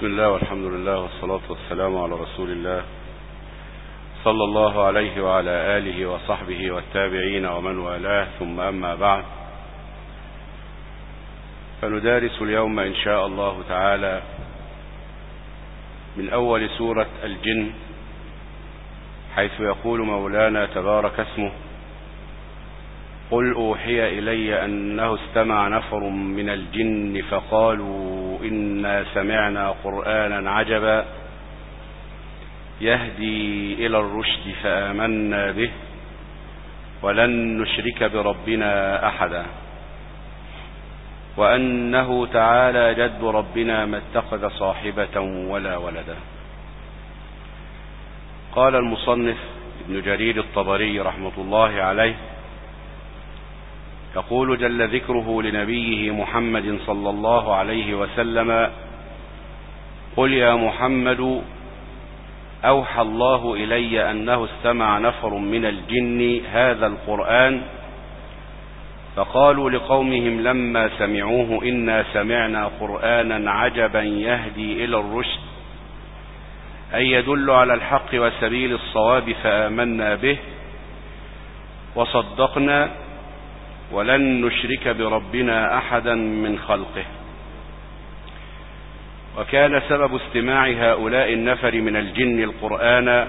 بسم الله والحمد لله والصلاة والسلام على رسول الله صلى الله عليه وعلى آله وصحبه والتابعين ومن والاه، ثم أما بعد، فندارس اليوم إن شاء الله تعالى من أول سورة الجن، حيث يقول مولانا تبارك اسمه: قل أوحي إلي أنه استمع نفر من الجن فقالوا إنا سمعنا قرآنا عجبا يهدي إلى الرشد فآمنا به ولن نشرك بربنا أحدا وأنه تعالى جد ربنا ما اتخذ صاحبة ولا ولدا. قال المصنف ابن جرير الطبري رحمة الله عليه، يقول جل ذكره لنبيه محمد صلى الله عليه وسلم: قل يا محمد أوحى الله إلي أنه استمع نفر من الجن هذا القرآن فقالوا لقومهم لما سمعوه إنا سمعنا قرآنا عجبا يهدي إلى الرشد، أي يدل على الحق وسبيل الصواب، فآمنا به وصدقنا ولن نشرك بربنا أحدا من خلقه. وكان سبب استماع هؤلاء النفر من الجن القرآن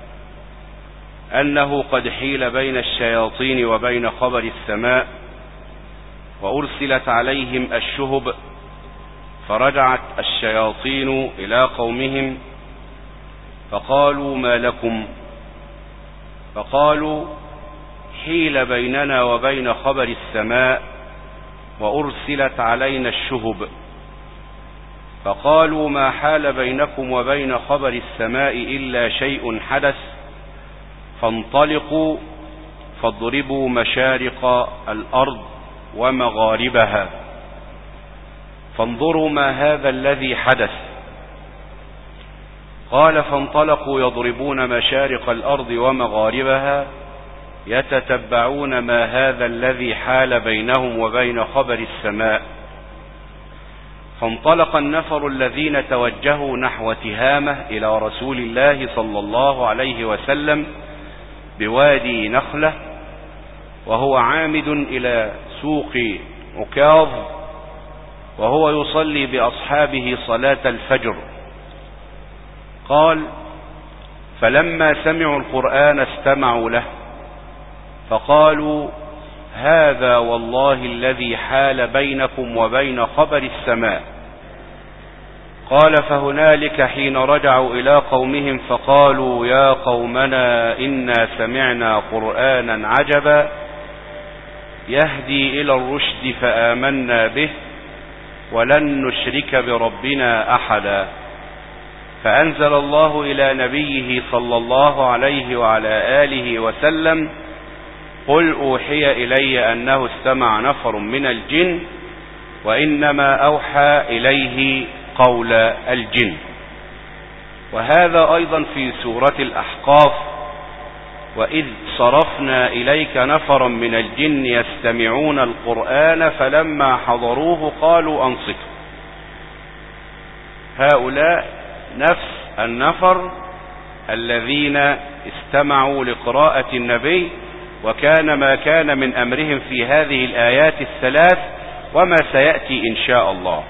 أنه قد حيل بين الشياطين وبين خبر السماء، وأرسلت عليهم الشهب، فرجعت الشياطين إلى قومهم فقالوا ما لكم، فقالوا حيل بيننا وبين خبر السماء وأرسلت علينا الشهب، فقالوا ما حال بينكم وبين خبر السماء إلا شيء حدث، فانطلقوا فاضربوا مشارق الأرض ومغاربها فانظروا ما هذا الذي حدث. قال فانطلقوا يضربون مشارق الأرض ومغاربها يتتبعون ما هذا الذي حال بينهم وبين خبر السماء. فانطلق النفر الذين توجهوا نحو تهامة إلى رسول الله صلى الله عليه وسلم بوادي نخلة، وهو عامد إلى سوق عكاظ، وهو يصلي بأصحابه صلاة الفجر. قال: فلما سمعوا القرآن استمعوا له فقالوا هذا والله الذي حال بينكم وبين خبر السماء. قال فهنالك حين رجعوا إلى قومهم فقالوا يا قومنا إنا سمعنا قرآنا عجبا يهدي إلى الرشد فآمنا به ولن نشرك بربنا أحدا. فأنزل الله إلى نبيه صلى الله عليه وعلى آله وسلم: قل أوحي إلي أنه استمع نفر من الجن وإنما أوحى إليه قول الجن. وهذا أيضا في سورة الأحقاف: وإذ صرفنا إليك نفرا من الجن يستمعون القرآن فلما حضروه قالوا أنصتوا. هؤلاء نفس النفر الذين استمعوا لقراءة النبي، وكان ما كان من أمرهم في هذه الآيات الثلاث وما سيأتي إن شاء الله.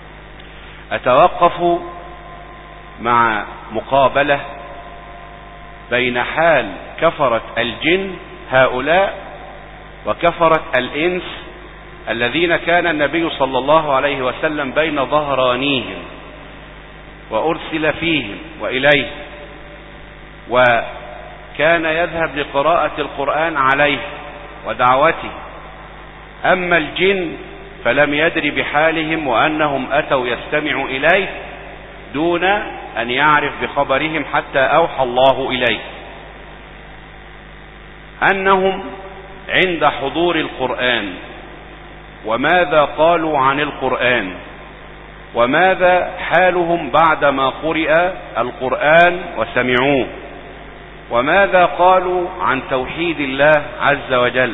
أتوقف مع مقابلة بين حال كفرة الجن هؤلاء وكفرة الإنس الذين كان النبي صلى الله عليه وسلم بين ظهرانيهم وأرسل فيهم وإليه، وكان يذهب لقراءة القرآن عليه ودعوته. أما الجن فلم يدر بحالهم وأنهم أتوا يستمعوا إليه دون أن يعرف بخبرهم، حتى أوحى الله إليه أنهم عند حضور القرآن وماذا قالوا عن القرآن وماذا حالهم بعدما قرئ القرآن وسمعوه، وماذا قالوا عن توحيد الله عز وجل،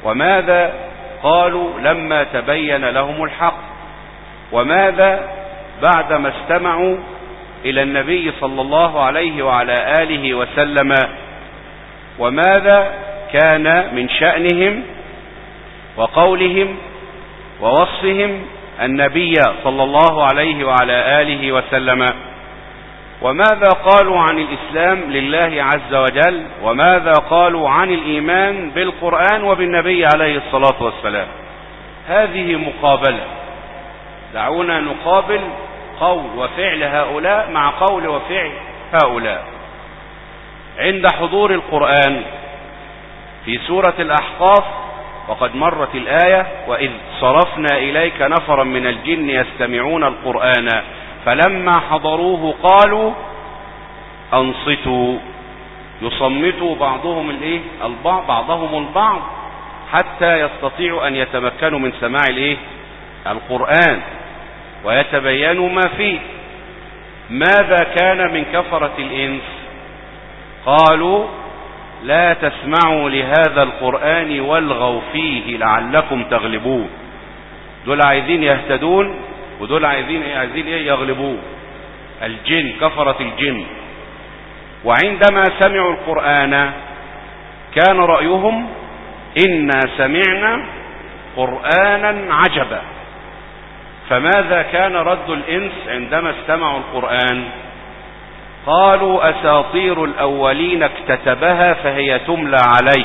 وماذا قالوا لما تبين لهم الحق، وماذا بعدما استمعوا إلى النبي صلى الله عليه وعلى آله وسلم وماذا كان من شأنهم وقولهم ووصفهم النبي صلى الله عليه وعلى آله وسلم، وماذا قالوا عن الإسلام لله عز وجل، وماذا قالوا عن الإيمان بالقرآن وبالنبي عليه الصلاة والسلام. هذه مقابلة. دعونا نقابل قول وفعل هؤلاء مع قول وفعل هؤلاء. عند حضور القرآن في سورة الأحقاف وقد مرت الآية: وإذ صرفنا إليك نفرا من الجن يستمعون القرآن فلما حضروه قالوا أنصتوا، يصمتوا بعضهم البعض حتى يستطيعوا أن يتمكنوا من سماع القرآن ويتبينوا ما فيه. ماذا كان من كفرة الإنس؟ قالوا لا تسمعوا لهذا القرآن والغوا فيه لعلكم تغلبون. دول عايزين يهتدون ودول عايزين يغلبون. الجن، كفرة الجن. وعندما سمعوا القرآن كان رأيهم إنا سمعنا قرآنا عجبا. فماذا كان رد الإنس عندما استمعوا القرآن؟ قالوا أساطير الأولين اكتتبها فهي تملى عليه.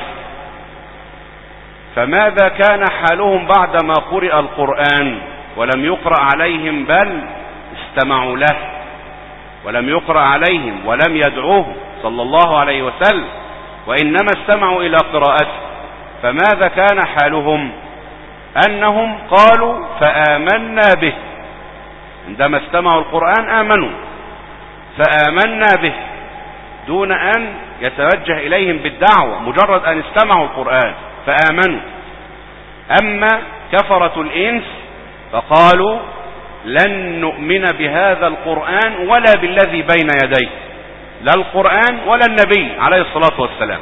فماذا كان حالهم بعدما قرئ القرآن ولم يقرأ عليهم بل استمعوا له، ولم يقرأ عليهم ولم يدعوه صلى الله عليه وسلم وإنما استمعوا إلى قراءته؟ فماذا كان حالهم؟ أنهم قالوا فآمنا به. عندما استمعوا القرآن آمنوا فآمنا به دون أن يتوجه إليهم بالدعوة، مجرد أن استمعوا القرآن فآمنوا. أما كفرة الإنس فقالوا لن نؤمن بهذا القرآن ولا بالذي بين يديه، لا القرآن ولا النبي عليه الصلاة والسلام.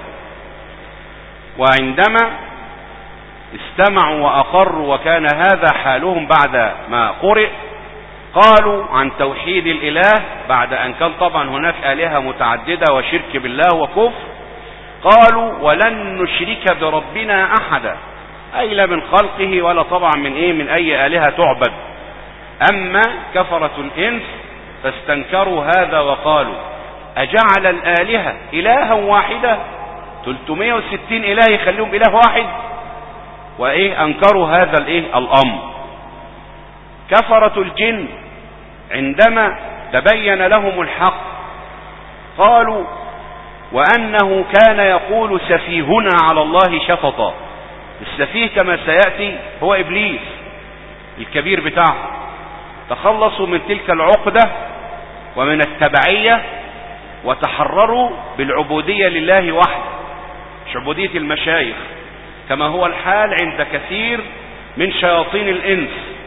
وعندما استمعوا وأقروا وكان هذا حالهم بعد ما قرئ قالوا عن توحيد الإله، بعد أن كان طبعا هناك آلهة متعددة وشرك بالله وكفر، قالوا ولن نشرك بربنا أحدا، أي لا من خلقه ولا طبعا من أي آلهة تعبد. أما كفرة الإنس فاستنكروا هذا وقالوا أجعل الآلهة إلها واحدة، 360 إله يخليهم إله واحد؟ أنكروا هذا الأمر. كفرة الجن عندما تبين لهم الحق قالوا وأنه كان يقول سفيهنا على الله شفطا. السفيه كما سيأتي هو إبليس الكبير بتاعه. تخلصوا من تلك العقدة ومن التبعية وتحرروا بالعبودية لله وحده، مش عبودية المشايخ كما هو الحال عند كثير من شياطين الإنس.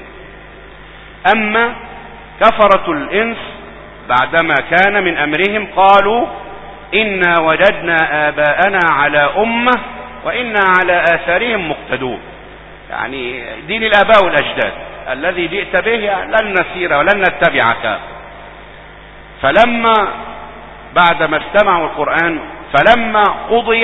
أما كفرة الإنس بعدما كان من أمرهم قالوا إنا وجدنا آباءنا على أمة وإنا على آثارهم مقتدون، يعني دين الآباء والأجداد الذي جئت به لن نسير ولن نتبعك. فلما بعدما استمعوا القرآن فلما قضي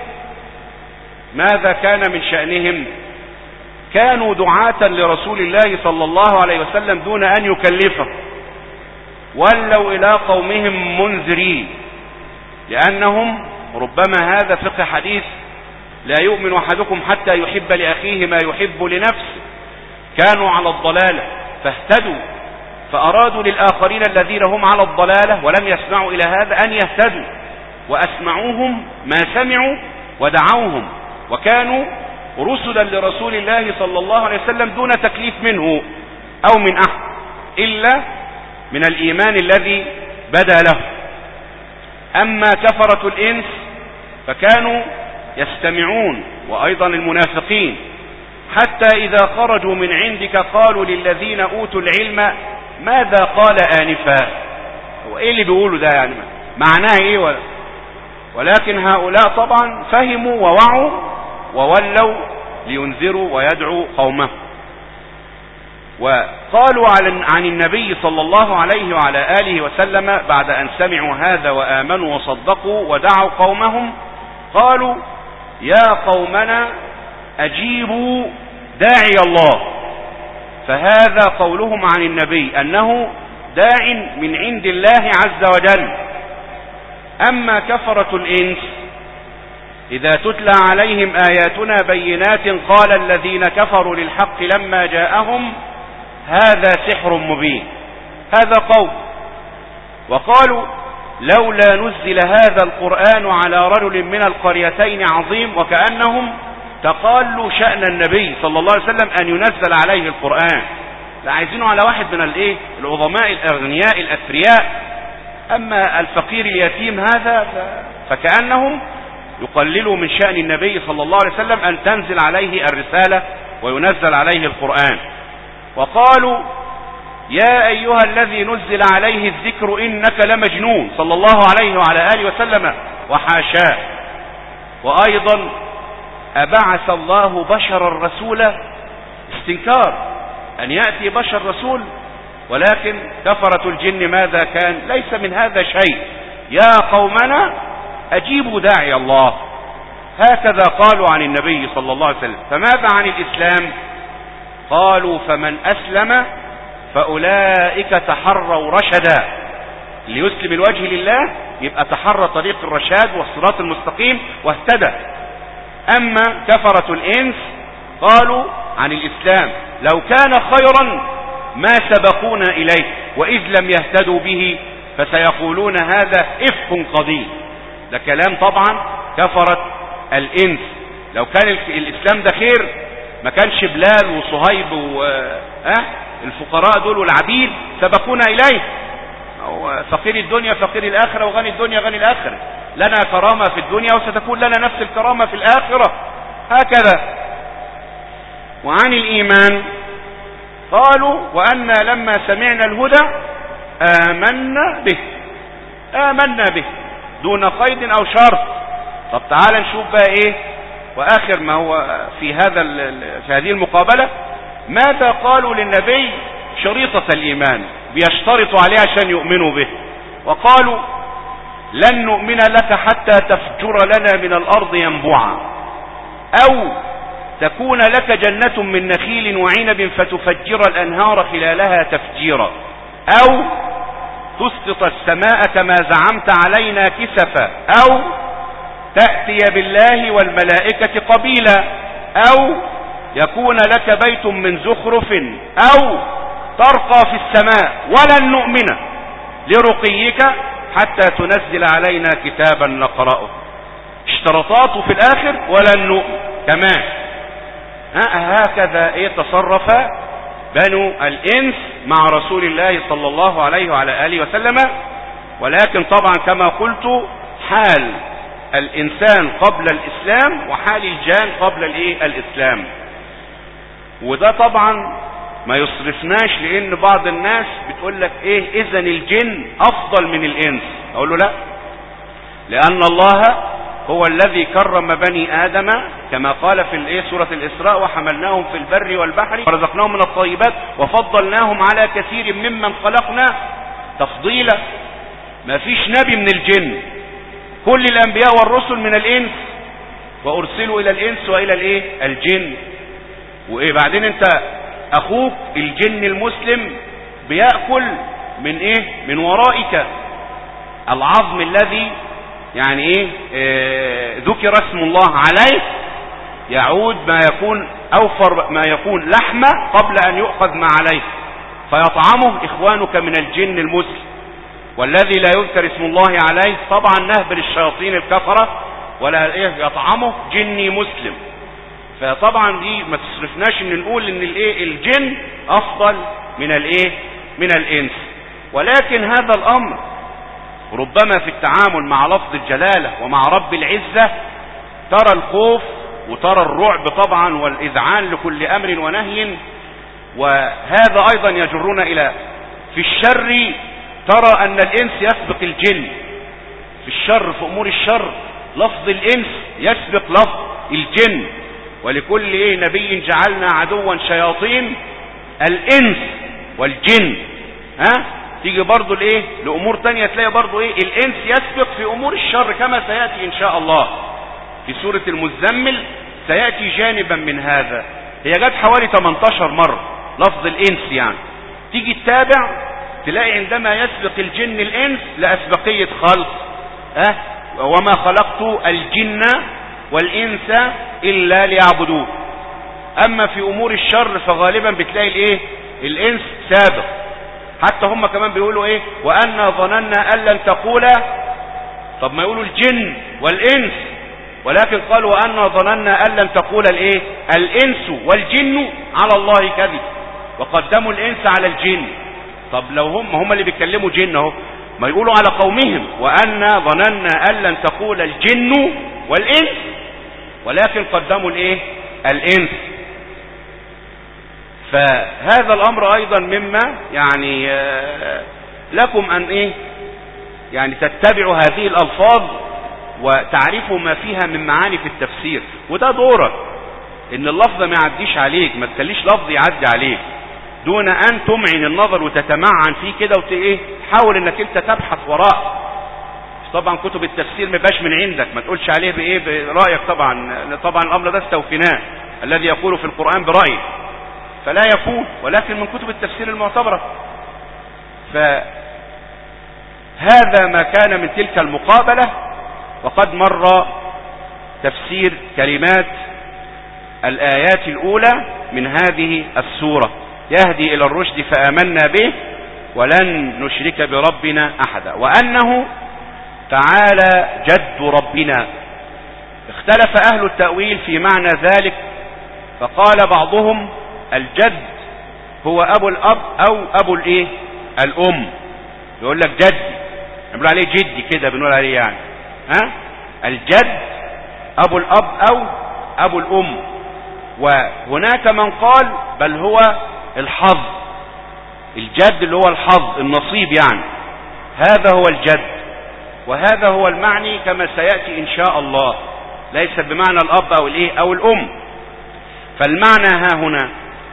ماذا كان من شأنهم؟ كانوا دعاة لرسول الله صلى الله عليه وسلم دون أن يكلفه، ولوا إلى قومهم منذرين، لأنهم ربما هذا فقه حديث لا يؤمن أحدكم حتى يحب لأخيه ما يحب لنفسه. كانوا على الضلالة فاهتدوا، فأرادوا للآخرين الذين هم على الضلالة ولم يسمعوا إلى هذا أن يهتدوا، وأسمعوهم ما سمعوا ودعوهم، وكانوا رسلا لرسول الله صلى الله عليه وسلم دون تكليف منه أو من أحد إلا من الإيمان الذي بدا له. أما كفرة الإنس فكانوا يستمعون، وأيضا المنافقين، حتى إذا خرجوا من عندك قالوا للذين أوتوا العلم ماذا قال آنفا. وإيه اللي بيقولوا ده؟ يعني معناه إيه؟ ولكن هؤلاء طبعا فهموا ووعوا وولوا لينذروا ويدعوا قومه. قالوا عن النبي صلى الله عليه وعلى آله وسلم بعد أن سمعوا هذا وآمنوا وصدقوا ودعوا قومهم، قالوا يا قومنا أجيبوا داعي الله. فهذا قولهم عن النبي أنه داع من عند الله عز وجل. أما كفرة الإنس إذا تتلى عليهم آياتنا بينات قال الذين كفروا للحق لما جاءهم هذا سحر مبين، هذا قول. وقالوا لولا نزل هذا القرآن على رجل من القريتين عظيم، وكأنهم تقالوا شأن النبي صلى الله عليه وسلم أن ينزل عليه القرآن، لا عايزينه على واحد من العظماء الأغنياء الأثرياء. أما الفقير اليتيم هذا فكأنهم يقللوا من شأن النبي صلى الله عليه وسلم أن تنزل عليه الرسالة وينزل عليه القرآن. وقالوا يا أيها الذي نزل عليه الذكر إنك لمجنون صلى الله عليه وعلى آله وسلم، وحاشاه. وأيضا أبعث الله بشرا رسولا، استنكار أن يأتي بشر رسول. ولكن كفرة الجن ماذا كان؟ ليس من هذا شيء، يا قومنا أجيبوا داعي الله، هكذا قالوا عن النبي صلى الله عليه وسلم. فماذا عن الإسلام؟ قالوا فمن أسلم فأولئك تحروا رشدا. اللي يسلم الوجه لله يبقى تحرى طريق الرشاد والصراط المستقيم واهتدى. أما كفرة الإنس قالوا عن الإسلام لو كان خيرا ما سبقونا إليه، وإذ لم يهتدوا به فسيقولون هذا إفك قديم. ده كلام طبعا كفرة الإنس. لو كان الإسلام ده خير ما كانش بلال وصهيب الفقراء دول والعبيد سبقونا إليه. فقير الدنيا فقير الآخرة، وغني الدنيا غني الآخرة. لنا كرامة في الدنيا وستكون لنا نفس الكرامة في الآخرة، هكذا. وعن الإيمان قالوا وأنا لما سمعنا الهدى آمنا به دون قيد أو شرط. طب تعال نشوف بقى إيه وآخر ما هو في هذه المقابلة، ماذا قالوا للنبي شريطة الإيمان بيشترطوا عليه عشان يؤمنوا به. وقالوا لن نؤمن لك حتى تفجر لنا من الأرض ينبوعا، أو تكون لك جنة من نخيل وعنب فتفجر الأنهار خلالها تفجيرا، أو تسقط السماء كما زعمت علينا كسفا، أو تأتي بالله والملائكة قبيلا، أو يكون لك بيت من زخرف، أو ترقى في السماء ولن نؤمن لرقيك حتى تنزل علينا كتابا نقرأه. اشترطاته في الآخر ولن نؤمن كمان. هكذا تصرف بنو الإنس مع رسول الله صلى الله عليه وعلى آله وسلم. ولكن طبعا كما قلت حال الإنسان قبل الإسلام وحال الجان قبل الإسلام. وده طبعا ما يصرفناش، لأن بعض الناس بتقول لك إذن الجن أفضل من الإنس. أقول له لا، لأن الله هو الذي كرم بني آدم كما قال في سورة الإسراء وحملناهم في البر والبحر ورزقناهم من الطيبات وفضلناهم على كثير ممن خلقنا تفضيلا. ما فيش نبي من الجن، كل الأنبياء والرسل من الإنس، وأرسلوا إلى الإنس وإلى الجن. بعدين أنت أخوك الجن المسلم بيأكل من ورائك العظم الذي ذكر اسم الله عليه، يعود ما يكون أوفر ما يكون لحمة قبل أن يؤخذ ما عليه، فيطعمه إخوانك من الجن المسلم. والذي لا يذكر اسم الله عليه طبعا نهب للشياطين الكفرة، ولا يطعمه جني مسلم. فطبعا دي ما تصرفناش ان نقول ان الجن افضل من الانس. ولكن هذا الامر ربما في التعامل مع لفظ الجلالة ومع رب العزة ترى الخوف وترى الرعب طبعا والإذعان لكل أمر ونهي. وهذا أيضا يجرنا إلى في الشر ترى أن الإنس يسبق الجن في الشر، في أمور الشر لفظ الإنس يسبق لفظ الجن. ولكل نبي جعلنا عدوا شياطين الإنس والجن. تيجي برضو الايه لامور تانية تلاقي برضو ايه الانس يسبق في امور الشر كما سيأتي ان شاء الله في سورة المزمل، سيأتي جانبا من هذا. هي جت حوالي 18 مرة لفظ الانس يعني. تيجي تتابع تلاقي عندما يسبق الجن الانس لأسبقية خلق وما خلقت الجن والانس الا ليعبدون. اما في امور الشر فغالبا بتلاقي الايه الانس سابق. حتى هم كمان بيقولوا ايه وأنا ظننا أن لن تقول. طب ما يقولوا الجن والانس، ولكن قالوا وأنا ظننا أن لن تقول الايه الانس والجن على الله كذب، وقدموا الانس على الجن. طب لو هم اللي بيتكلموا جن اهو، ما يقولوا على قومهم وأنا ظننا أن لن تقول الجن والانس، ولكن قدموا الايه الانس. فهذا الامر ايضا مما يعني لكم ان ايه يعني تتبعوا هذه الالفاظ وتعرفوا ما فيها من معاني في التفسير. وده دورك ان اللفظ ما يعديش عليك، ما تخليش لفظ يعدي عليك دون ان تمعن النظر وتتمعن فيه كده ايه حاول انك انت تبحث وراء. طبعا كتب التفسير ما يبقاش من عندك، ما تقولش عليه بايه برأيك. طبعا الامر ده استوفيناه، الذي يقول في القرآن برأيه فلا يكون، ولكن من كتب التفسير المعتبرة. فهذا ما كان من تلك المقابلة. وقد مر تفسير كلمات الآيات الأولى من هذه السورة: يهدي إلى الرشد فآمنا به ولن نشرك بربنا أحدا، وأنه تعالى جد ربنا. اختلف أهل التأويل في معنى ذلك، فقال بعضهم الجد هو ابو الاب او ابو الايه الام. يقول لك جدي، بنقول عليه جدي كده، بنقول عليه يعني الجد ابو الاب او ابو الام. وهناك من قال بل هو الحظ، الجد اللي هو الحظ النصيب يعني، هذا هو الجد. وهذا هو المعني كما سيأتي ان شاء الله، ليس بمعنى الاب او الايه او الام. فالمعنى ها هنا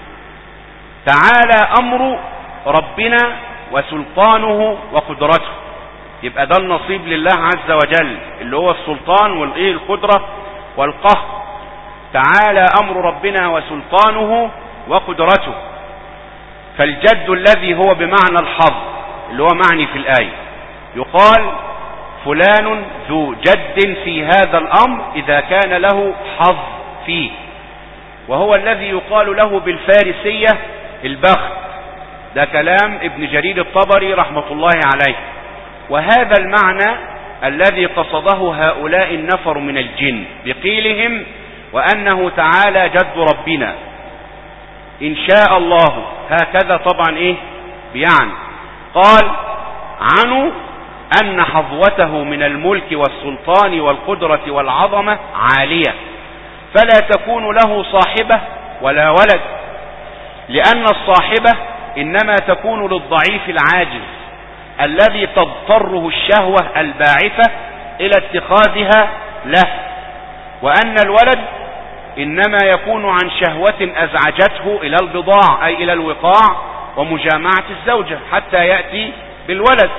تعالى امر ربنا وسلطانه وقدرته. يبقى ده النصيب لله عز وجل اللي هو السلطان والايه القدرة والقهر. تعالى امر ربنا وسلطانه وقدرته. فالجد الذي هو بمعنى الحظ اللي هو معني في الآية، يقال فلان ذو جد في هذا الامر اذا كان له حظ فيه، وهو الذي يقال له بالفارسية البخت. ده كلام ابن جرير الطبري رحمة الله عليه. وهذا المعنى الذي قصده هؤلاء النفر من الجن بقيلهم وأنه تعالى جد ربنا إن شاء الله. هكذا طبعا ايه بيعني قال عنه أن حظوته من الملك والسلطان والقدرة والعظمة عالية، فلا تكون له صاحبة ولا ولد، لأن الصاحبة إنما تكون للضعيف العاجز الذي تضطره الشهوة الباعثة إلى اتخاذها له، وأن الولد إنما يكون عن شهوة أزعجته إلى البضاع أي إلى الوقاع ومجامعة الزوجة حتى يأتي بالولد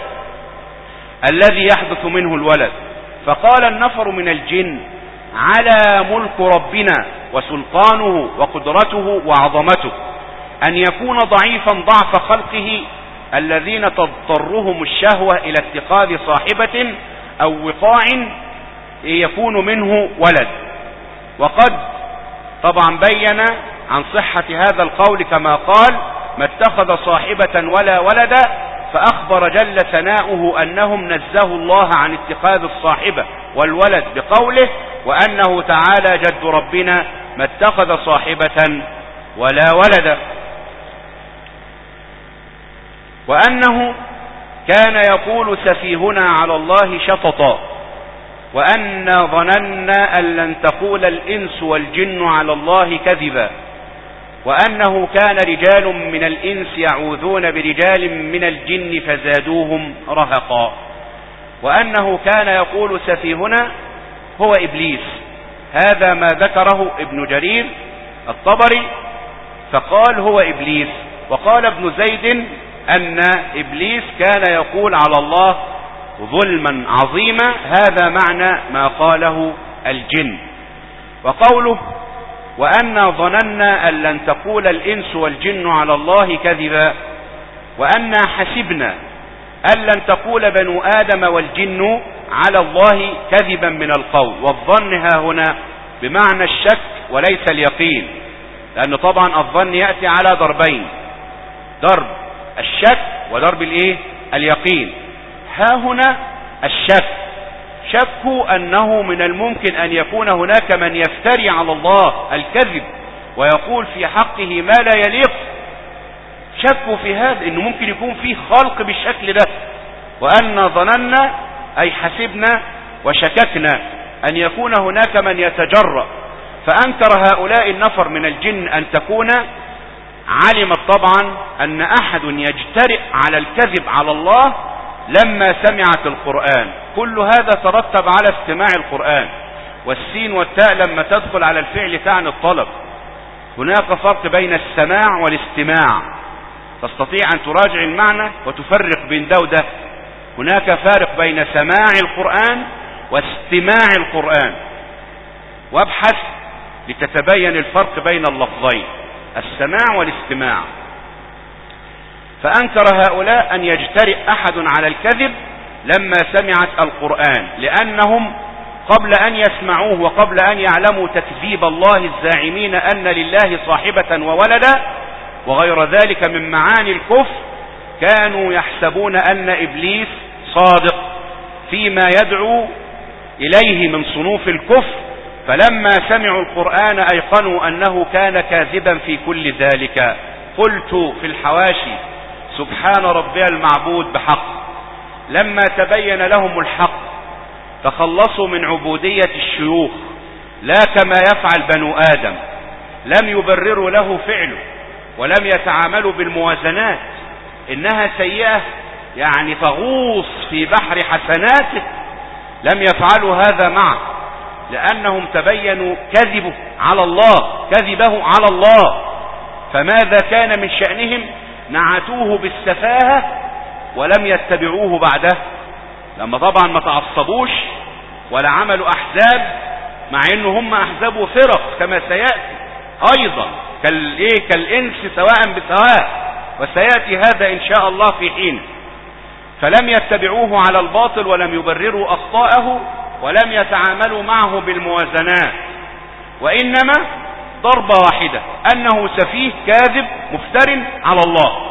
الذي يحدث منه الولد. فقال النفر من الجن على ملك ربنا وسلطانه وقدرته وعظمته أن يكون ضعيفا ضعف خلقه الذين تضطرهم الشهوة إلى اتخاذ صاحبة أو وقاع يكون منه ولد. وقد طبعا بين عن صحة هذا القول كما قال ما اتخذ صاحبة ولا ولدا، فأخبر جل ثناؤه أنهم نزهوا الله عن اتخاذ الصاحبة والولد بقوله وأنه تعالى جد ربنا ما اتخذ صاحبة ولا ولدا. وأنه كان يقول سفيهنا على الله شططا، وأنا ظننا أن لن تقول الإنس والجن على الله كذبا، وأنه كان رجال من الإنس يعوذون برجال من الجن فزادوهم رهقا. وأنه كان يقول سفيهنا هو إبليس. هذا ما ذكره ابن جرير الطبري، فقال هو إبليس وقال ابن زيد أن إبليس كان يقول على الله ظلما عظيما، هذا معنى ما قاله الجن. وقوله وأنا ظننا أن لن تقول الإنس والجن على الله كذبا، وأنا حسبنا أن لن تقول بنو آدم والجن على الله كذبا من القول. والظن ها هنا بمعنى الشك وليس اليقين، لأن طبعا الظن يأتي على ضربين، ضرب الشك وضرب اليقين. ها هنا الشك، شك أنه من الممكن أن يكون هناك من يفتري على الله الكذب ويقول في حقه ما لا يليق. شكوا في هذا، انه ممكن يكون فيه خلق بالشكل ده. وأن ظننا أي حسبنا وشككنا أن يكون هناك من يتجرأ. فأنكر هؤلاء النفر من الجن أن تكون، علمت طبعا أن أحد يجترئ على الكذب على الله لما سمعت القرآن. كل هذا ترتب على استماع القرآن. والسين والتاء لما تدخل على الفعل تعني الطلب. هناك فرق بين السماع والاستماع، تستطيع أن تراجع المعنى وتفرق بين ده وده. هناك فارق بين سماع القرآن واستماع القرآن، وابحث لتتبين الفرق بين اللفظين السماع والاستماع. فأنكر هؤلاء أن يجترئ أحد على الكذب لما سمعت القرآن، لأنهم قبل أن يسمعوه وقبل أن يعلموا تكذيب الله الزاعمين أن لله صاحبة وولدا وغير ذلك من معاني الكفر، كانوا يحسبون أن إبليس صادق فيما يدعو إليه من صنوف الكفر. فلما سمعوا القرآن أيقنوا أنه كان كاذبا في كل ذلك. قلت في الحواشي سبحان ربي المعبود بحق. لما تبين لهم الحق تخلصوا من عبودية الشيوخ، لا كما يفعل بنو آدم، لم يبرروا له فعله ولم يتعاملوا بالموازنات، إنها سيئة يعني تغوص في بحر حسناته. لم يفعلوا هذا معه، لأنهم تبينوا كذبه على الله. فماذا كان من شأنهم؟ نعتوه بالسفاهة ولم يتبعوه بعده، لما طبعا ما تعصبوش ولا عملوا أحزاب، مع انه هم أحزاب وفرق كما سيأتي أيضا كالإنس سواء بسواء، وسيأتي هذا إن شاء الله في حين. فلم يتبعوه على الباطل ولم يبرروا أخطاءه ولم يتعاملوا معه بالموازنات، وإنما ضربة واحدة أنه سفيه كاذب مفتر على الله،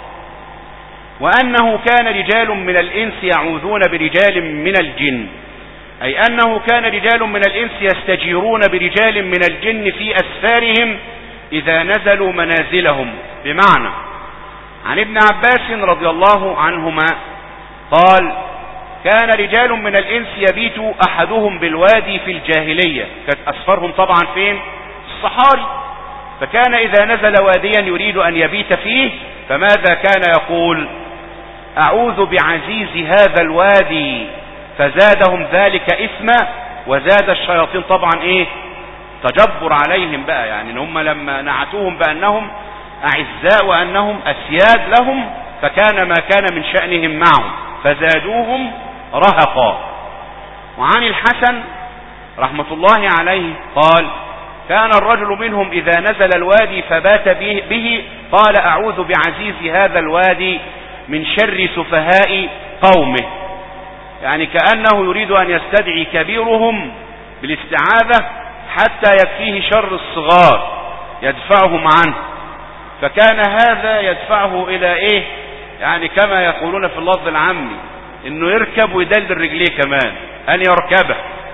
وأنه كان رجال من الإنس يعوذون برجال من الجن، أي أنه كان رجال من الإنس يستجيرون برجال من الجن في أسفارهم إذا نزلوا منازلهم. بمعنى عن ابن عباس رضي الله عنهما قال كان رجال من الإنس يبيت أحدهم بالوادي في الجاهلية، كانت أسفارهم طبعا فين؟ الصحاري. فكان إذا نزل واديا يريد أن يبيت فيه فماذا كان يقول؟ أعوذ بعزيز هذا الوادي، فزادهم ذلك إثما، وزاد الشياطين طبعا تجبر عليهم بقى، يعني ان هم لما نعتوهم بأنهم أعزاء وأنهم أسياد لهم فكان ما كان من شأنهم معهم فزادوهم رهقا. وعن الحسن رحمة الله عليه قال كان الرجل منهم إذا نزل الوادي فبات به قال أعوذ بعزيز هذا الوادي من شر سفهاء قومه، يعني كأنه يريد أن يستدعي كبيرهم بالاستعاذة حتى يكفيه شر الصغار يدفعهم عنه. فكان هذا يدفعه إلى يعني كما يقولون في اللفظ العامي انه يركب ويدلل رجليه كمان ان يركبه.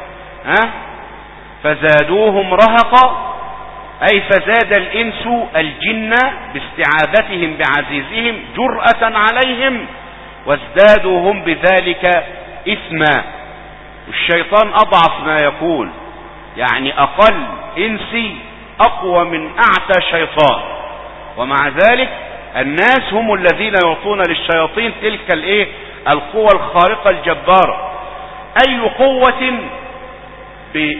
فزادوهم رهقا، أي فزاد الإنس الجن باستعاذتهم بعزيزهم جرأة عليهم وازدادوا هم بذلك إثما. والشيطان أضعف ما يكون، يعني أقل إنسي أقوى من أعتى شيطان، ومع ذلك الناس هم الذين يعطون للشياطين تلك القوة الخارقة الجبارة. أي قوة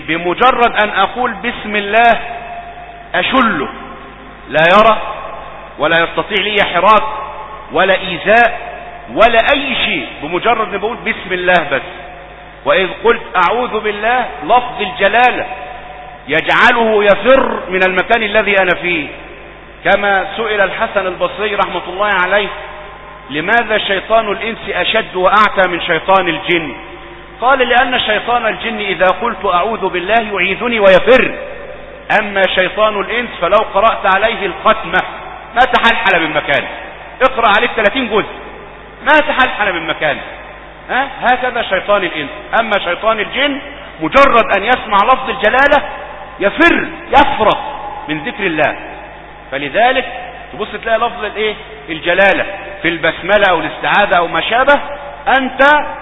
بمجرد أن أقول بسم الله أشله، لا يرى ولا يستطيع لي حراك ولا إيذاء ولا أي شيء، بمجرد ما بقول بسم الله بس. وإذ قلت أعوذ بالله، لفظ الجلالة يجعله يفر من المكان الذي أنا فيه. كما سئل الحسن البصري رحمة الله عليه: لماذا شيطان الإنس أشد وأعتى من شيطان الجن؟ قال: لأن شيطان الجن إذا قلت أعوذ بالله يعيذني ويفر، أما شيطان الإنس فلو قرأت عليه الختمة ما تحلحل من مكانه. اقرأ عليه 30 جزء ما تحلحل من مكانه. هكذا شيطان الإنس. أما شيطان الجن مجرد أن يسمع لفظ الجلالة يفر يفرط من ذكر الله. فلذلك تبص تلاقي لفظ الجلالة في البسملة أو الاستعاذة أو ما شابه، أنت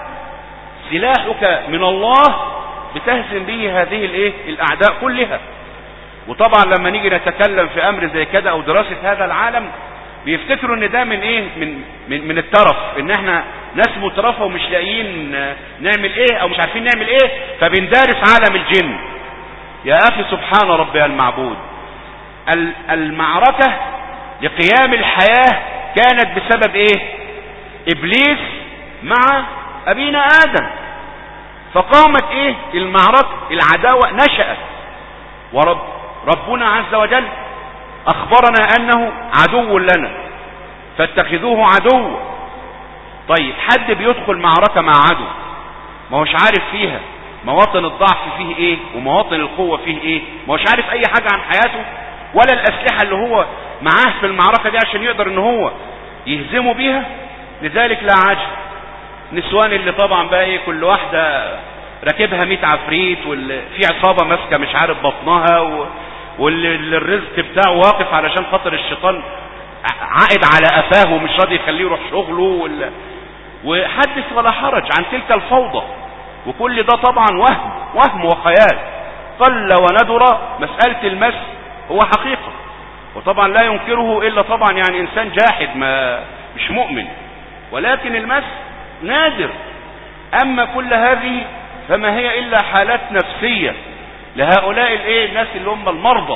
سلاحك من الله بتهزم به هذه الأعداء كلها. وطبعا لما نيجي نتكلم في أمر زي كده أو دراسة هذا العالم، بيفتكروا ان ده من الترف، ان احنا ناس مترفة ومش لاقيين نعمل ايه او مش عارفين نعمل ايه فبندارس عالم الجن. يا اخي سبحان ربي المعبود، المعركة لقيام الحياة كانت بسبب ابليس مع ابينا ادم. فقامت المعركة، العداوة نشأت، وربنا عز وجل اخبرنا انه عدو لنا فاتخذوه عدو. طيب حد بيدخل معركة مع عدو ما هوش عارف فيها مواطن الضعف فيه ايه ومواطن القوة فيه ايه، ما هوش عارف اي حاجة عن حياته ولا الاسلحة اللي هو معاه في المعركة دي عشان يقدر ان هو يهزمه بيها. لذلك لا عجب نسوان اللي طبعا بقى كل واحدة راكبها 100 عفريت، وفي عصابة ماسكة مش عارف بطنها، واللي الرزق بتاعه واقف علشان خاطر الشيطان عائد على قفاه ومش راضي يخليه يروح شغله، وحدث ولا حرج عن تلك الفوضى. وكل ده طبعا وهم وخيال. قل وندر مسألة المس هو حقيقة، وطبعا لا ينكره الا طبعا يعني انسان جاحد ما مش مؤمن، ولكن المس نادر. اما كل هذه فما هي الا حالات نفسية لهؤلاء الناس اللي هم المرضى،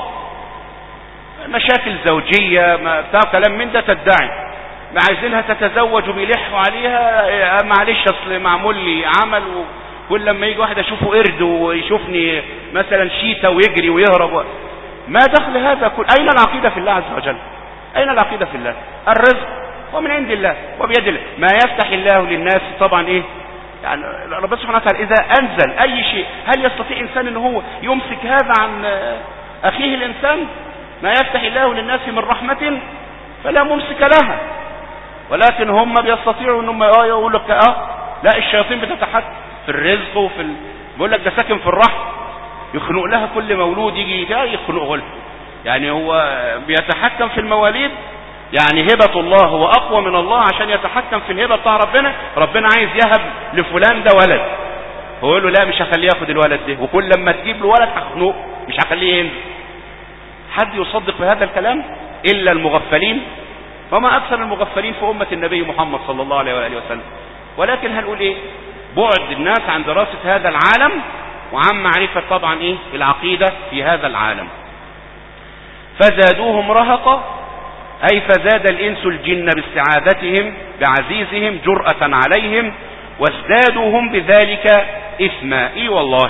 مشاكل زوجية ما بتاع كلام من ده، تدعي ما عايزينها تتزوج وبيلحوا عليها، معلش اصل معمول لي عمل، وكل لما يجي واحد اشوفه قرد ويشوفني مثلا شيتا ويجري ويهرب. ما دخل هذا كل؟ اين العقيدة في الله عز وجل؟ اين العقيدة في الله؟ الرزق ومن عند الله وبيد الله. ما يفتح الله للناس طبعا يعني ربنا سبحانه وتعالى إذا أنزل أي شيء، هل يستطيع إنسان إن هو يمسك هذا عن أخيه الإنسان؟ ما يفتح الله للناس من رحمة فلا ممسك لها، ولكن هم بيستطيعوا إنهم يقول لك لا الشياطين بتتحكم في الرزق بيقول لك ده ساكن في الرحم، يخنق لها كل مولود يجي يخنقه لها. يعني هو بيتحكم في المواليد، يعني هبة الله هو أقوى من الله عشان يتحكم في الهبة بتاع ربنا. ربنا عايز يهب لفلان ده ولد، هو يقول له لا مش هخليه ياخد الولد ده، وكل لما تجيب له ولد هخنقه مش هخليه ينزل. حد يصدق بهذا الكلام إلا المغفلين؟ وما أكثر المغفلين في أمة النبي محمد صلى الله عليه وآله وسلم. ولكن هنقول بعد الناس عن دراسة هذا العالم وعن معرفة طبعا العقيدة في هذا العالم. فزادوهم رهقا، أي فزاد الإنس الجن باستعاذتهم بعزيزهم جرأة عليهم، وازدادوهم بذلك إثما. والله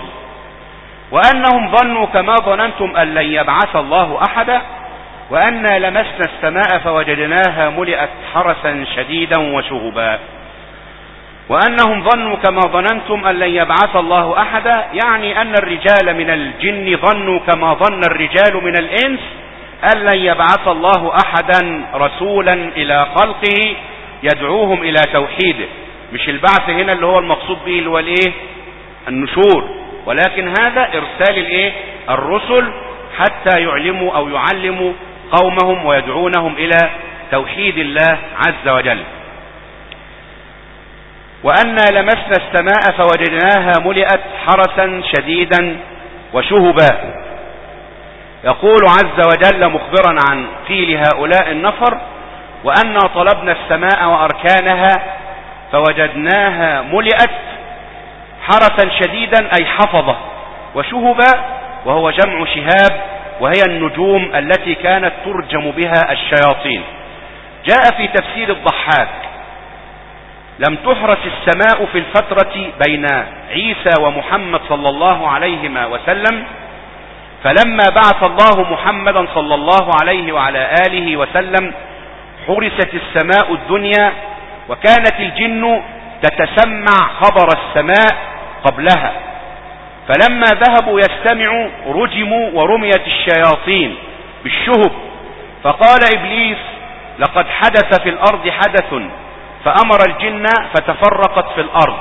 وأنهم ظنوا كما ظننتم أن لن يبعث الله أحدا، وأنا لمسنا السماء فوجدناها ملئت حرسا شديدا وشهبا. وأنهم ظنوا كما ظننتم أن لن يبعث الله أحدا، يعني أن الرجال من الجن ظنوا كما ظن الرجال من الإنس أن لن يبعث الله أحدا رسولا إلى خلقه يدعوهم إلى توحيده. مش البعث هنا اللي هو المقصود به اللي هو النشور، ولكن هذا إرسال الرسل حتى يعلموا أو يعلموا قومهم ويدعونهم إلى توحيد الله عز وجل. وأنا لمسنا السماء فوجدناها ملئت حرسا شديدا وشهبا. يقول عز وجل مخبرا عن فيل هؤلاء النفر: وأنا طلبنا السماء وأركانها فوجدناها ملئت حرسا شديدا أي حفظة، وشهبا وهو جمع شهاب وهي النجوم التي كانت ترجم بها الشياطين. جاء في تفسير الضحاك: لم تحرس السماء في الفترة بين عيسى ومحمد صلى الله عليه وسلم، فلما بعث الله محمدا صلى الله عليه وعلى آله وسلم حرست السماء الدنيا، وكانت الجن تتسمع خبر السماء قبلها، فلما ذهبوا يستمعوا رجموا ورميت الشياطين بالشهب، فقال إبليس: لقد حدث في الأرض حدث، فأمر الجن فتفرقت في الأرض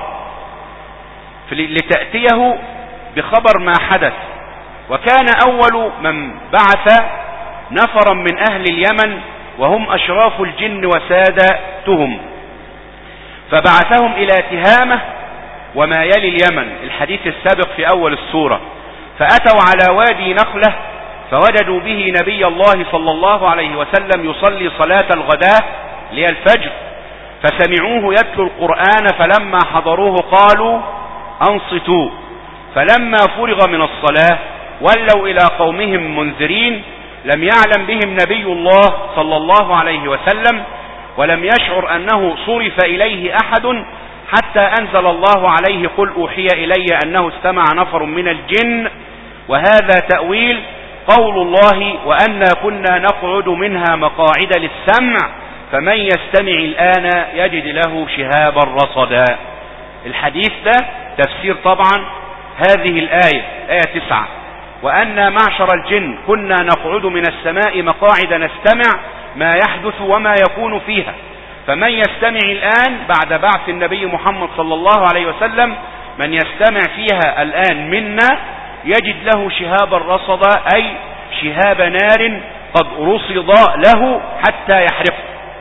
لتأتيه بخبر ما حدث. وكان أول من بعث نفرا من أهل اليمن وهم أشراف الجن وسادتهم، فبعثهم إلى تهامة وما يلي اليمن، الحديث السابق في أول السورة، فأتوا على وادي نخلة فوجدوا به نبي الله صلى الله عليه وسلم يصلي صلاة الغداة لي الفجر، فسمعوه يتلو القرآن، فلما حضروه قالوا: أنصتوا. فلما فرغ من الصلاة ولوا إلى قومهم منذرين. لم يعلم بهم نبي الله صلى الله عليه وسلم، ولم يشعر أنه صرف إليه أحد، حتى أنزل الله عليه: قل أوحي إلي أنه استمع نفر من الجن. وهذا تأويل قول الله: وأنا كنا نقعد منها مقاعد للسمع فمن يستمع الآن يجد له شهابا رصدا. الحديث ده تفسير طبعا هذه الآية، آية 9: وأنا معشر الجن كنا نقعد من السماء مقاعد نستمع ما يحدث وما يكون فيها، فمن يستمع الآن بعد بعث النبي محمد صلى الله عليه وسلم، من يستمع فيها الآن منا يجد له شهابا رصدا، أي شهاب نار قد رصد له حتى يحرقه.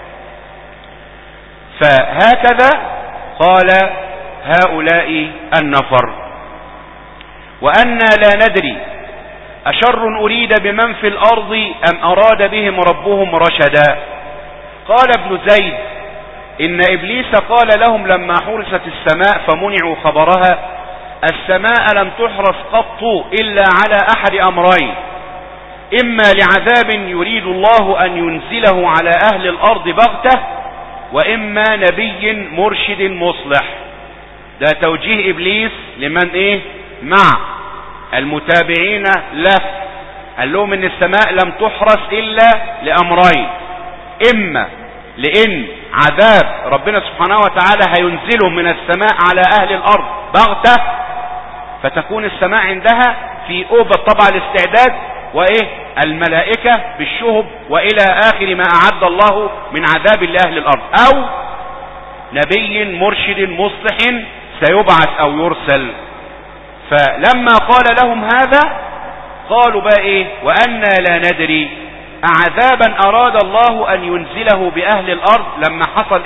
فهكذا قال هؤلاء النفر. وأنا لا ندري أشر أريد بمن في الأرض أم أراد بهم ربهم رشدا. قال ابن زيد: إن إبليس قال لهم لما حرست السماء فمنعوا خبرها: السماء لم تحرس قط إلا على أحد أمرين، إما لعذاب يريد الله أن ينزله على أهل الأرض بغتة، وإما نبي مرشد مصلح. ده توجيه إبليس لمن مع المتابعين له. قال لهم إن السماء لم تحرس إلا لأمرين: إما لأن عذاب ربنا سبحانه وتعالى هينزله من السماء على أهل الأرض بغتة، فتكون السماء عندها في أوبة طبع الاستعداد الملائكة بالشهب وإلى آخر ما أعد الله من عذاب لأهل الأرض، أو نبي مرشد مصلح سيبعث أو يرسل. فلما قال لهم هذا قالوا بقى وأنا لا ندري أعذابا أراد الله أن ينزله بأهل الأرض لما حصل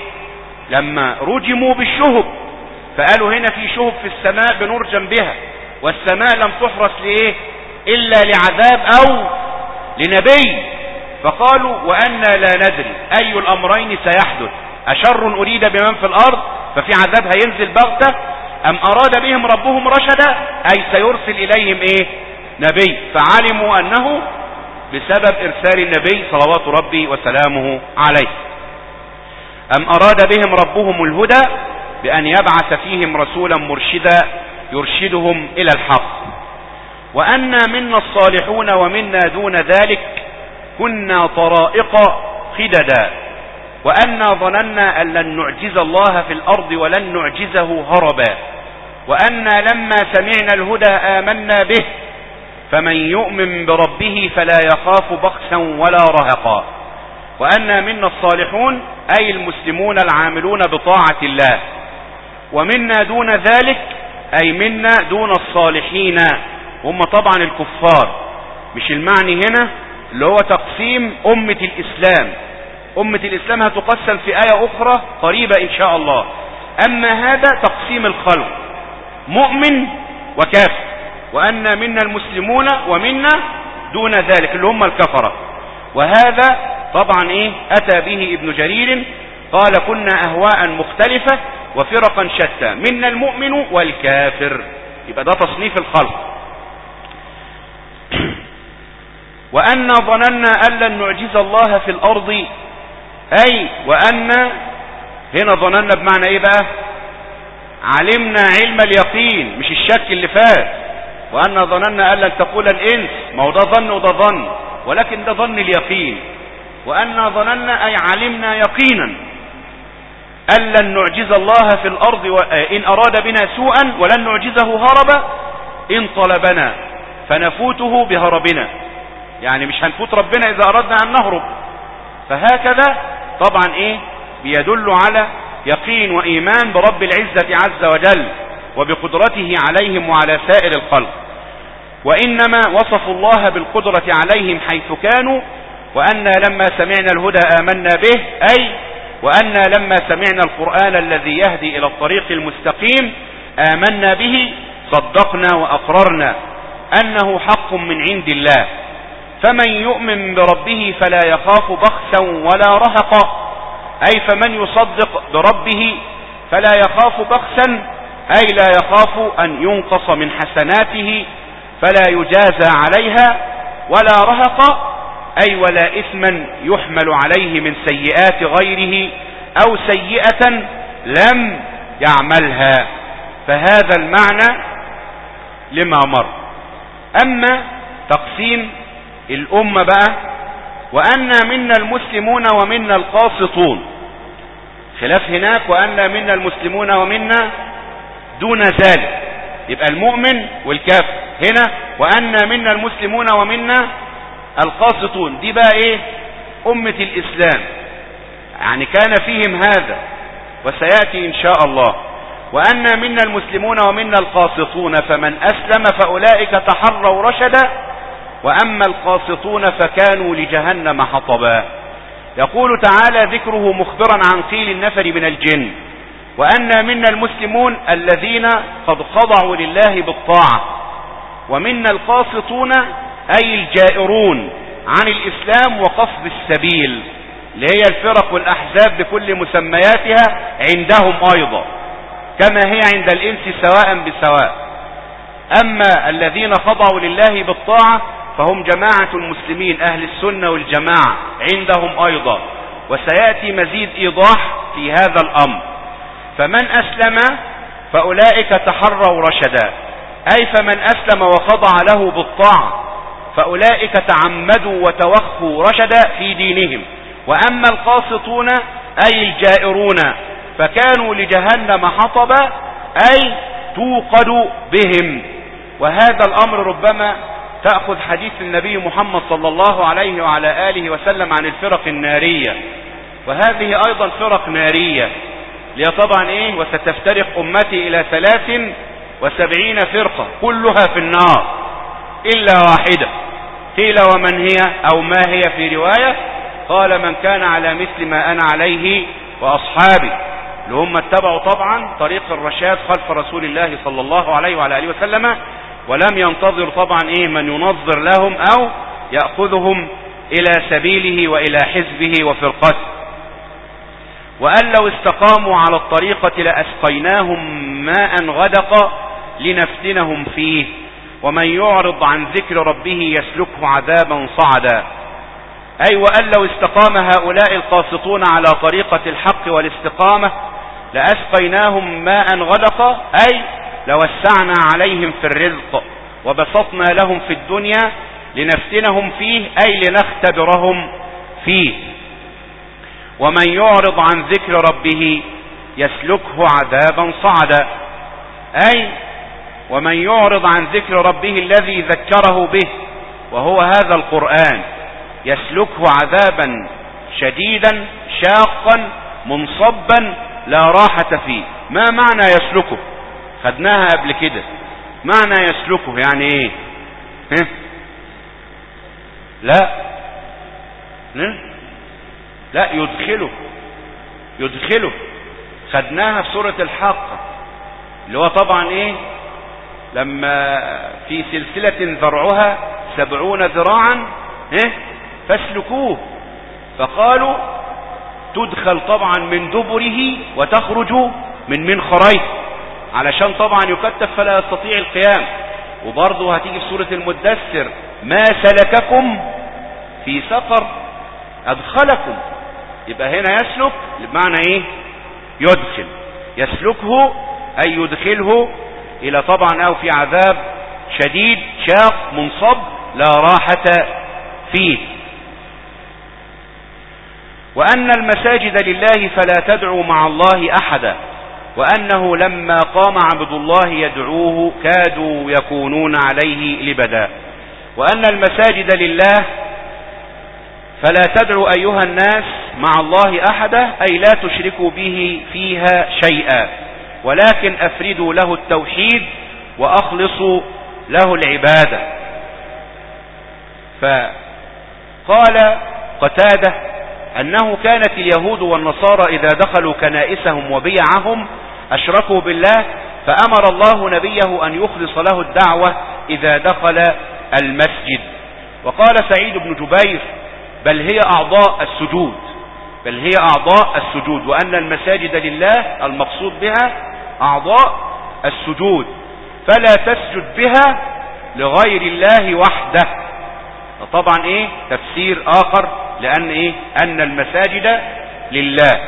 لما رجموا بالشهب. فقالوا هنا في شهب في السماء بنرجم بها، والسماء لم تحرس إلا لعذاب أو لنبي. فقالوا وأنا لا ندري أي الأمرين سيحدث، أشر أريد بمن في الأرض ففي عذاب هينزل بغتة، أم أراد بهم ربهم رشدا أي سيرسل إليهم نبي. فعلموا أنه بسبب إرسال النبي صلوات ربي وسلامه عليه. أم أراد بهم ربهم الهدى بأن يبعث فيهم رسولا مرشدا يرشدهم إلى الحق. وأنا منا الصالحون ومنا دون ذلك كنا طرائق خددا، وأنا ظننا أن لن نعجز الله في الأرض ولن نعجزه هربا، وأنا لما سمعنا الهدى آمنا به، فمن يؤمن بربه فلا يخاف بخسا ولا رهقا. وأنا منا الصالحون أي المسلمون العاملون بطاعة الله، ومنا دون ذلك أي منا دون الصالحين، هم طبعا الكفار. مش المعني هنا اللي هو تقسيم أمة الإسلام. أمة الإسلام هتقسم في آية أخرى قريبة إن شاء الله. أما هذا تقسيم الخلق، مؤمن وكافر. وأنا منا المسلمون ومنا دون ذلك اللي هم الكفرة. وهذا طبعا أتى به ابن جرير، قال كنا أهواء مختلفة وفرقا شتى، منا المؤمن والكافر. يبقى ده تصنيف الخلق. وأنا ظننا أن لن نعجز الله في الأرض أي وأن هنا ظننا بمعنى ايه بقى؟ علمنا علم اليقين، مش الشك اللي فات. وأن ظننا أن لن تقول الإنس، ما هو ده ظن وده ظن، ولكن ده ظن اليقين. وأن ظننا أي علمنا يقينا أن لن نعجز الله في الأرض إن أراد بنا سوءا، ولن نعجزه هربا إن طلبنا فنفوته بهربنا. يعني مش هنفوت ربنا إذا أردنا أن نهرب. فهكذا طبعا إيه بيدل على يقين وإيمان برب العزة عز وجل وبقدرته عليهم وعلى سائر الخلق. وإنما وصفوا الله بالقدرة عليهم حيث كانوا، وأنا لما سمعنا الهدى آمنا به، أي وأنا لما سمعنا القرآن الذي يهدي إلى الطريق المستقيم آمنا به، صدقنا وأقررنا أنه حق من عند الله. فمن يؤمن بربه فلا يخاف بخسا ولا رهقا، أي فمن يصدق بربه فلا يخاف بخسا، أي لا يخاف أن ينقص من حسناته فلا يجازى عليها، ولا رهق أي ولا إثما يحمل عليه من سيئات غيره أو سيئة لم يعملها. فهذا المعنى لما مر. أما تقسيم الأمة بقى، وأن منا المسلمون ومنا القاسطون، خلاف هناك وأن منا المسلمون ومنا دون ذلك، يبقى المؤمن والكافر. هنا وأن منا المسلمون ومنا القاسطون، دي بقى ايه؟ أمة الإسلام، يعني كان فيهم هذا وسيأتي إن شاء الله. وأن منا المسلمون ومنا القاسطون فمن أسلم فأولئك تحروا رشدا، وأما القاسطون فكانوا لجهنم حطبا. يقول تعالى ذكره مخبرا عن قيل النفر من الجن. وأن منا المسلمون الذين قد خضعوا لله بالطاعة، ومنا القاسطون أي الجائرون عن الإسلام وقصد السبيل، اللي هي الفرق والأحزاب بكل مسمياتها عندهم أيضا، كما هي عند الإنس سواء بسواء. أما الذين خضعوا لله بالطاعة فهم جماعة المسلمين أهل السنة والجماعة عندهم أيضا، وسيأتي مزيد إيضاح في هذا الأمر. فمن أسلم فأولئك تحروا رشدا، أي فمن أسلم وخضع له بالطاعة فأولئك تعمدوا وتوخوا رشدا في دينهم. وأما القاسطون أي الجائرون فكانوا لجهنم حطبا، أي توقد بهم. وهذا الأمر ربما تأخذ حديث النبي محمد صلى الله عليه وعلى آله وسلم عن الفرق النارية، وهذه أيضا فرق نارية، ليه طبعا إيه؟ وستفترق أمتي إلى 73 فرقة كلها في النار إلا واحدة. قيل ومن هي أو ما هي في رواية؟ قال من كان على مثل ما أنا عليه وأصحابي، اللي هم اتبعوا طبعا طريق الرشاد خلف رسول الله صلى الله عليه وعلى آله وسلم، ولم ينتظر طبعا إيه من ينظر لهم أو يأخذهم إلى سبيله وإلى حزبه وفرقته. وأن لو استقاموا على الطريقة لأسقيناهم ماء غدقا لنفتنهم فيه، ومن يعرض عن ذكر ربه يسلكه عذابا صعدا. أي وأن لو استقام هؤلاء القاسطون على طريقة الحق والاستقامة لأسقيناهم ماء غدقا، أي لوسعنا عليهم في الرزق وبسطنا لهم في الدنيا لنفتنهم فيه، أي لنختبرهم فيه. ومن يعرض عن ذكر ربه يسلكه عذابا صعدا، أي ومن يعرض عن ذكر ربه الذي ذكره به وهو هذا القرآن يسلكه عذابا شديدا شاقا منصبا لا راحة فيه. ما معنى يسلكه؟ خدناها قبل كده. معنى يسلكه يعني ايه؟ لا يدخله خدناها في سورة الحاقة، اللي هو طبعا ايه؟ لما في سلسلة ذرعها 70 ذراعا فاسلكوه، فقالوا تدخل طبعا من دبره وتخرج من منخريه، علشان طبعا يكتف فلا يستطيع القيام. وبرضه هتيجي في سورة المدثر ما سلككم في سقر؟ أدخلكم يبقى هنا يسلك بمعنى ايه؟ يدخل. يسلكه اي يدخله الى طبعا او في عذاب شديد شاق منصب لا راحة فيه. وأن المساجد لله فلا تدعوا مع الله أحدا، وأنه لما قام عبد الله يدعوه كادوا يكونون عليه لبدا. وأن المساجد لله فلا تدعوا أيها الناس مع الله أحدا، أي لا تشركوا به فيها شيئا، ولكن أفردوا له التوحيد وأخلصوا له العبادة. فقال قتادة أنه كانت اليهود والنصارى إذا دخلوا كنائسهم وبيعهم أشركوا بالله، فأمر الله نبيه أن يخلص له الدعوة إذا دخل المسجد. وقال سعيد بن جبير بل هي أعضاء السجود، بل هي أعضاء السجود، وأن المساجد لله المقصود بها أعضاء السجود، فلا تسجد بها لغير الله وحده. طبعا ايه تفسير آخر لأن ايه أن المساجد لله.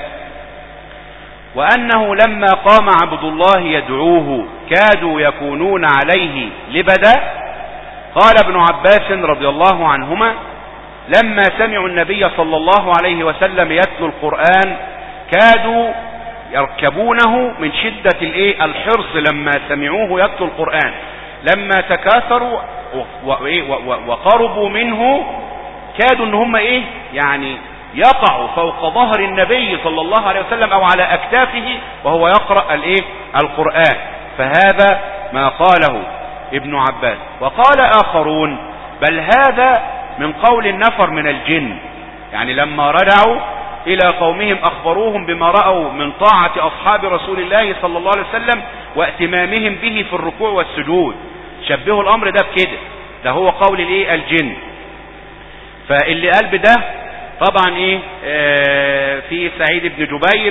وأنه لما قام عبد الله يدعوه كادوا يكونون عليه لبدا. قال ابن عباس رضي الله عنهما لما سمعوا النبي صلى الله عليه وسلم يتلو القرآن كادوا يركبونه من شدة الحرص لما سمعوه يتلو القرآن، لما تكاثروا وقربوا منه كادوا ان هم يعني يقعوا فوق ظهر النبي صلى الله عليه وسلم او على اكتافه وهو يقرأ القرآن. فهذا ما قاله ابن عباس. وقال آخرون بل هذا من قول النفر من الجن، يعني لما رجعوا إلى قومهم أخبروهم بما رأوا من طاعة أصحاب رسول الله صلى الله عليه وسلم واهتمامهم به في الركوع والسجود، شبهوا الأمر ده بكده، ده هو قول الجن. فاللي قال بده طبعا في سعيد بن جبير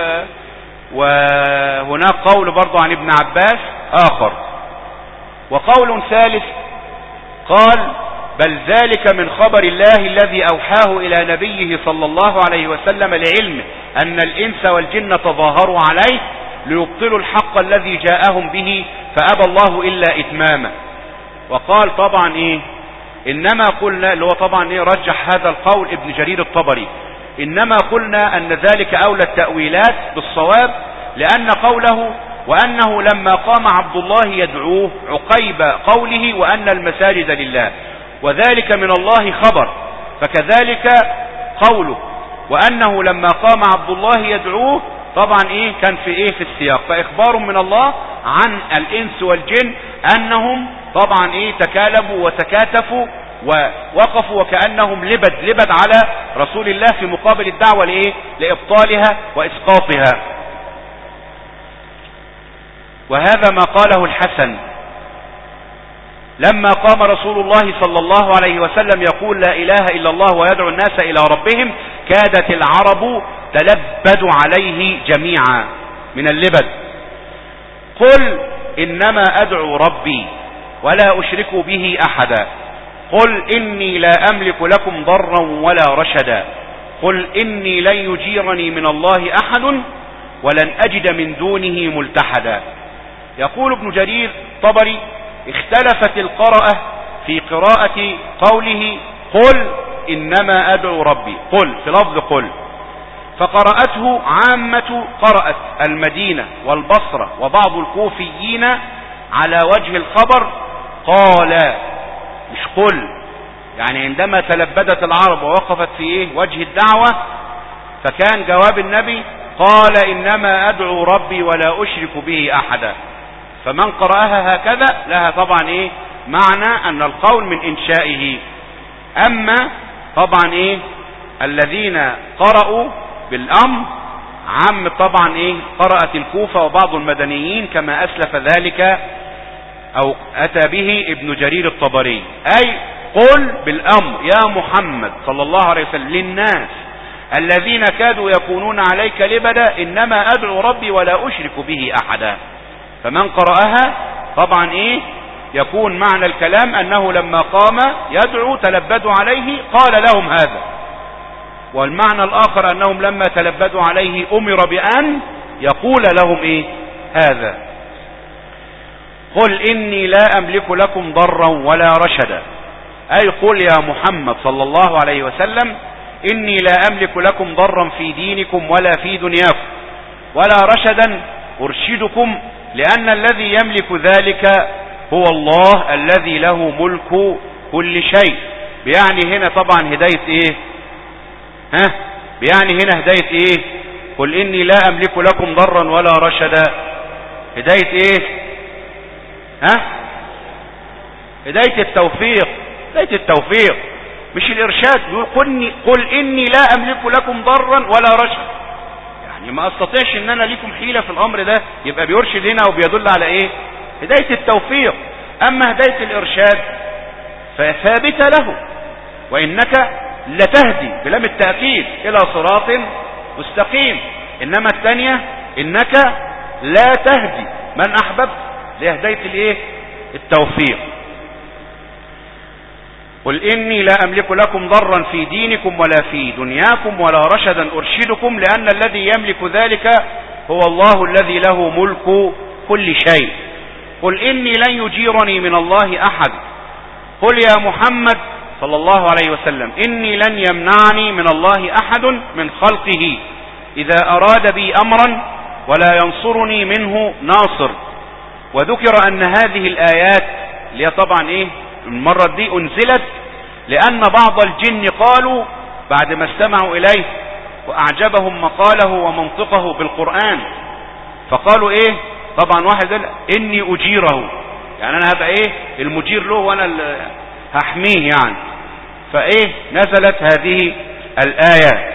وهناك قول برضو عن ابن عباس آخر. وقول ثالث قال بل ذلك من خبر الله الذي أوحاه إلى نبيه صلى الله عليه وسلم لعلمه أن الإنس والجن تظاهروا عليه ليبطلوا الحق الذي جاءهم به فأبى الله إلا إتمامه. وقال طبعا إنما قلنا اللي هو طبعا رجح هذا القول ابن جرير الطبري، إنما قلنا أن ذلك أولى التأويلات بالصواب، لأن قوله وأنه لما قام عبد الله يدعوه عقيب قوله وأن المساجد لله، وذلك من الله خبر، فكذلك قوله وأنه لما قام عبد الله يدعوه طبعا كان في السياق، فإخبار من الله عن الإنس والجن أنهم طبعا تكالبوا وتكاتفوا ووقفوا وكأنهم لبد على رسول الله في مقابل الدعوة لإبطالها وإسقاطها. وهذا ما قاله الحسن لما قام رسول الله صلى الله عليه وسلم يقول لا إله إلا الله ويدعو الناس إلى ربهم كادت العرب تلبد عليه جميعا من اللبد. قل إنما أدعو ربي ولا أشرك به أحدا، قل إني لا أملك لكم ضرا ولا رشدا، قل إني لن يجيرني من الله أحد ولن أجد من دونه ملتحدا. يقول ابن جرير طبري اختلفت القراءة في قراءة قوله قل إنما أدعو ربي، قل في لفظ قل، فقرأته عامة قرأت المدينة والبصرة وبعض الكوفيين على وجه الخبر قال مش قل، يعني عندما تلبدت العرب ووقفت في وجه الدعوة فكان جواب النبي قال إنما أدعو ربي ولا أشرك به أحدا. فمن قرأها هكذا لها طبعا معنى أن القول من إنشائه. أما طبعا الذين قرأوا بالأمر عام طبعا قرأت الكوفة وبعض المدنيين كما أسلف ذلك أو أتى به ابن جرير الطبري، أي قل بالأمر يا محمد صلى الله عليه وسلم للناس الذين كادوا يكونون عليك لبدا إنما أدعو ربي ولا أشرك به أحدا. فمن قرأها طبعا يكون معنى الكلام أنه لما قام يدعو تلبدوا عليه قال لهم هذا، والمعنى الآخر أنهم لما تلبدوا عليه أمر بأن يقول لهم إيه هذا. قل إني لا أملك لكم ضرا ولا رشدا، أي قل يا محمد صلى الله عليه وسلم إني لا أملك لكم ضرا في دينكم ولا في دنياكم ولا رشدا أرشدكم، لأن الذي يملك ذلك هو الله الذي له ملك كل شيء. بيعني هنا طبعا هداية ايه؟ بيعني هنا هداية ايه؟ قل إني لا أملك لكم ضرا ولا رشدا، هداية ايه؟ هداية التوفيق، هداية التوفيق مش الإرشاد. قل إني لا أملك لكم ضرا ولا رشدا، يعني ما أستطيعش إن أنا لكم حيلة في الأمر ده، يبقى بيرشد هنا وبيدل على إيه؟ هداية التوفيق. أما هداية الإرشاد فثابتة له، وإنك لتهدي بلام التأكيد إلى صراط مستقيم. إنما الثانية إنك لا تهدي من أحببت لهداية الإيه؟ التوفيق. قل إني لا أملك لكم ضرا في دينكم ولا في دنياكم ولا رشدا أرشدكم، لأن الذي يملك ذلك هو الله الذي له ملك كل شيء. قل إني لن يجيرني من الله أحد. قل يا محمد صلى الله عليه وسلم إني لن يمنعني من الله أحد من خلقه إذا أراد بي أمرا ولا ينصرني منه ناصر. وذكر أن هذه الآيات اللي طبعا إيه المرة دي أنزلت لأن بعض الجن قالوا بعد ما استمعوا إليه وأعجبهم مقاله ومنطقه بالقرآن، فقالوا إيه؟ طبعا واحد قال إني أجيره، يعني أنا هبقى إيه المجير له وأنا هحميه يعني. فإيه نزلت هذه الآية.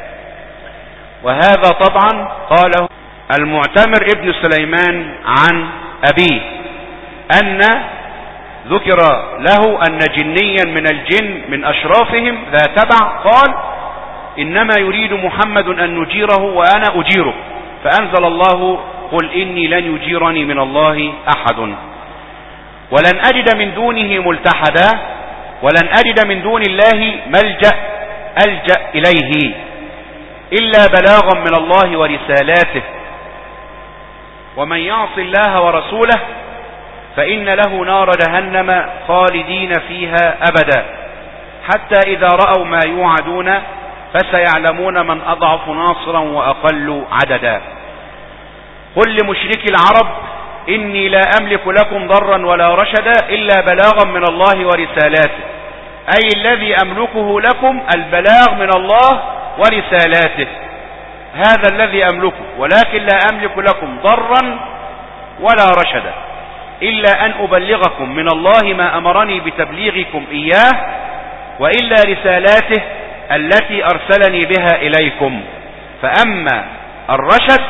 وهذا طبعا قاله المعتمر ابن سليمان عن أبيه أن ذكر له أن جنيا من الجن من أشرافهم ذا تبع قال إنما يريد محمد أن نجيره وأنا أجيره، فأنزل الله قل إني لن يجيرني من الله أحد ولن أجد من دونه ملتحدا ولن أجد من دون الله ملجأ ألجأ إليه إلا بلاغا من الله ورسالاته، ومن يعص الله ورسوله فإن له نار جهنم خالدين فيها أبدا، حتى إذا رأوا ما يوعدون فسيعلمون من أضعف ناصرا وأقل عددا. قل لمشركي العرب إني لا أملك لكم ضرا ولا رشدا إلا بلاغا من الله ورسالاته، أي الذي أملكه لكم البلاغ من الله ورسالاته، هذا الذي أملكه، ولكن لا أملك لكم ضرا ولا رشدا إلا أن أبلغكم من الله ما أمرني بتبليغكم إياه وإلا رسالاته التي أرسلني بها إليكم. فأما الرشد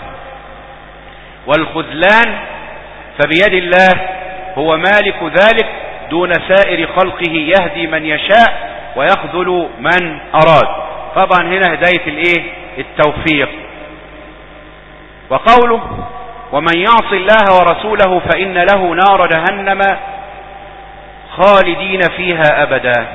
والخذلان فبيد الله، هو مالك ذلك دون سائر خلقه، يهدي من يشاء ويخذل من أراد. طبعا هنا هداية الايه التوفيق. وقوله ومن يعص الله ورسوله فإن له نار جهنم خالدين فيها أبدا،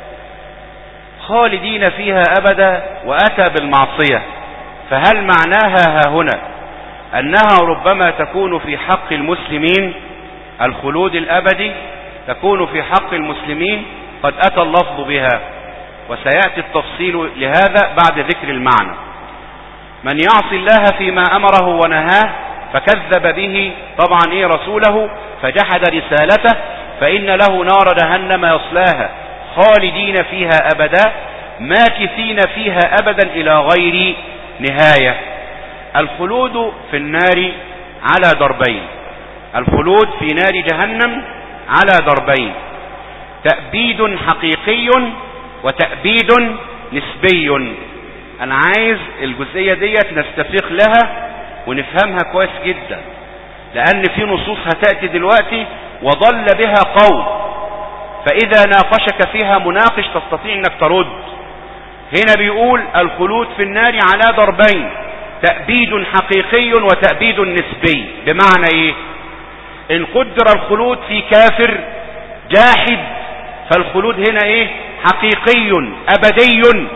خالدين فيها أبدا وأتى بالمعصية، فهل معناها هنا أنها ربما تكون في حق المسلمين الخلود الأبدي، تكون في حق المسلمين؟ قد أتى اللفظ بها وسيأتي التفصيل لهذا بعد ذكر المعنى. من يعص الله فيما أمره ونهاه فكذب به طبعا رسوله فجحد رسالته فإن له نار جهنم يصلاها خالدين فيها أبدا ماكثين فيها أبدا إلى غير نهاية. الخلود في النار على ضربين، الخلود في نار جهنم على ضربين، تأبيد حقيقي وتأبيد نسبي. أنا عايز الجزئية ديت نستفيق لها ونفهمها كويس جدا، لأن في نصوص هتأتي دلوقتي وضل بها قول، فإذا ناقشك فيها مناقش تستطيع أنك ترد. هنا بيقول الخلود في النار على ضربين، تأبيد حقيقي وتأبيد نسبي. بمعنى ايه؟ ان قدر الخلود في كافر جاحد فالخلود هنا ايه؟ حقيقي أبدي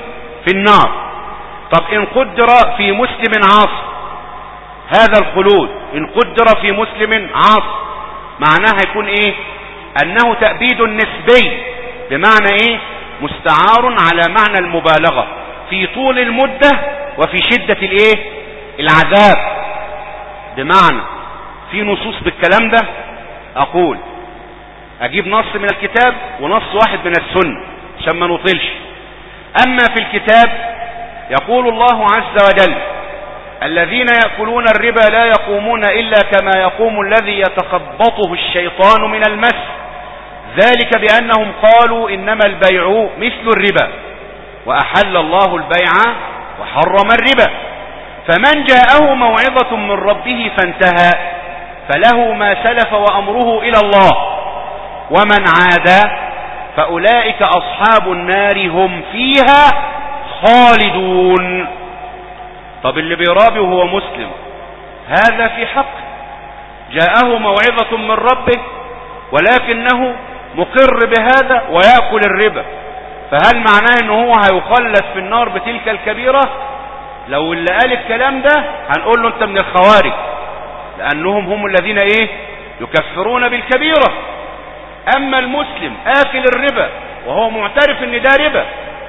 في النار. طب إن قدر في مسلم عاصي، هذا الخلود إن قدر في مسلم عاصي معناه هيكون إيه؟ أنه تأبيد نسبي، بمعنى إيه؟ مستعار على معنى المبالغة في طول المدة وفي شدة الإيه؟ العذاب. بمعنى في نصوص بالكلام ده، أقول أجيب نص من الكتاب ونص واحد من السنة عشان ما نطيلش. أما في الكتاب يقول الله عز وجل: الذين يأكلون الربا لا يقومون إلا كما يقوم الذي يتخبطه الشيطان من المس، ذلك بأنهم قالوا إنما البيع مثل الربا وأحل الله البيع وحرم الربا. فمن جاءه موعظة من ربه فانتهى فله ما سلف وأمره إلى الله، ومن عاد فأولئك أصحاب النار هم فيها خالدون. طب اللي بيرابي وهو مسلم هذا في حق جاءه موعظة من ربه ولكنه مقر بهذا ويأكل الربا، فهل معناه انه هو هيخلد في النار بتلك الكبيرة؟ لو اللي قال الكلام ده هنقول له انت من الخوارج، لانهم هم الذين ايه؟ يكفرون بالكبيرة. اما المسلم آكل الربا وهو معترف ان ده ربا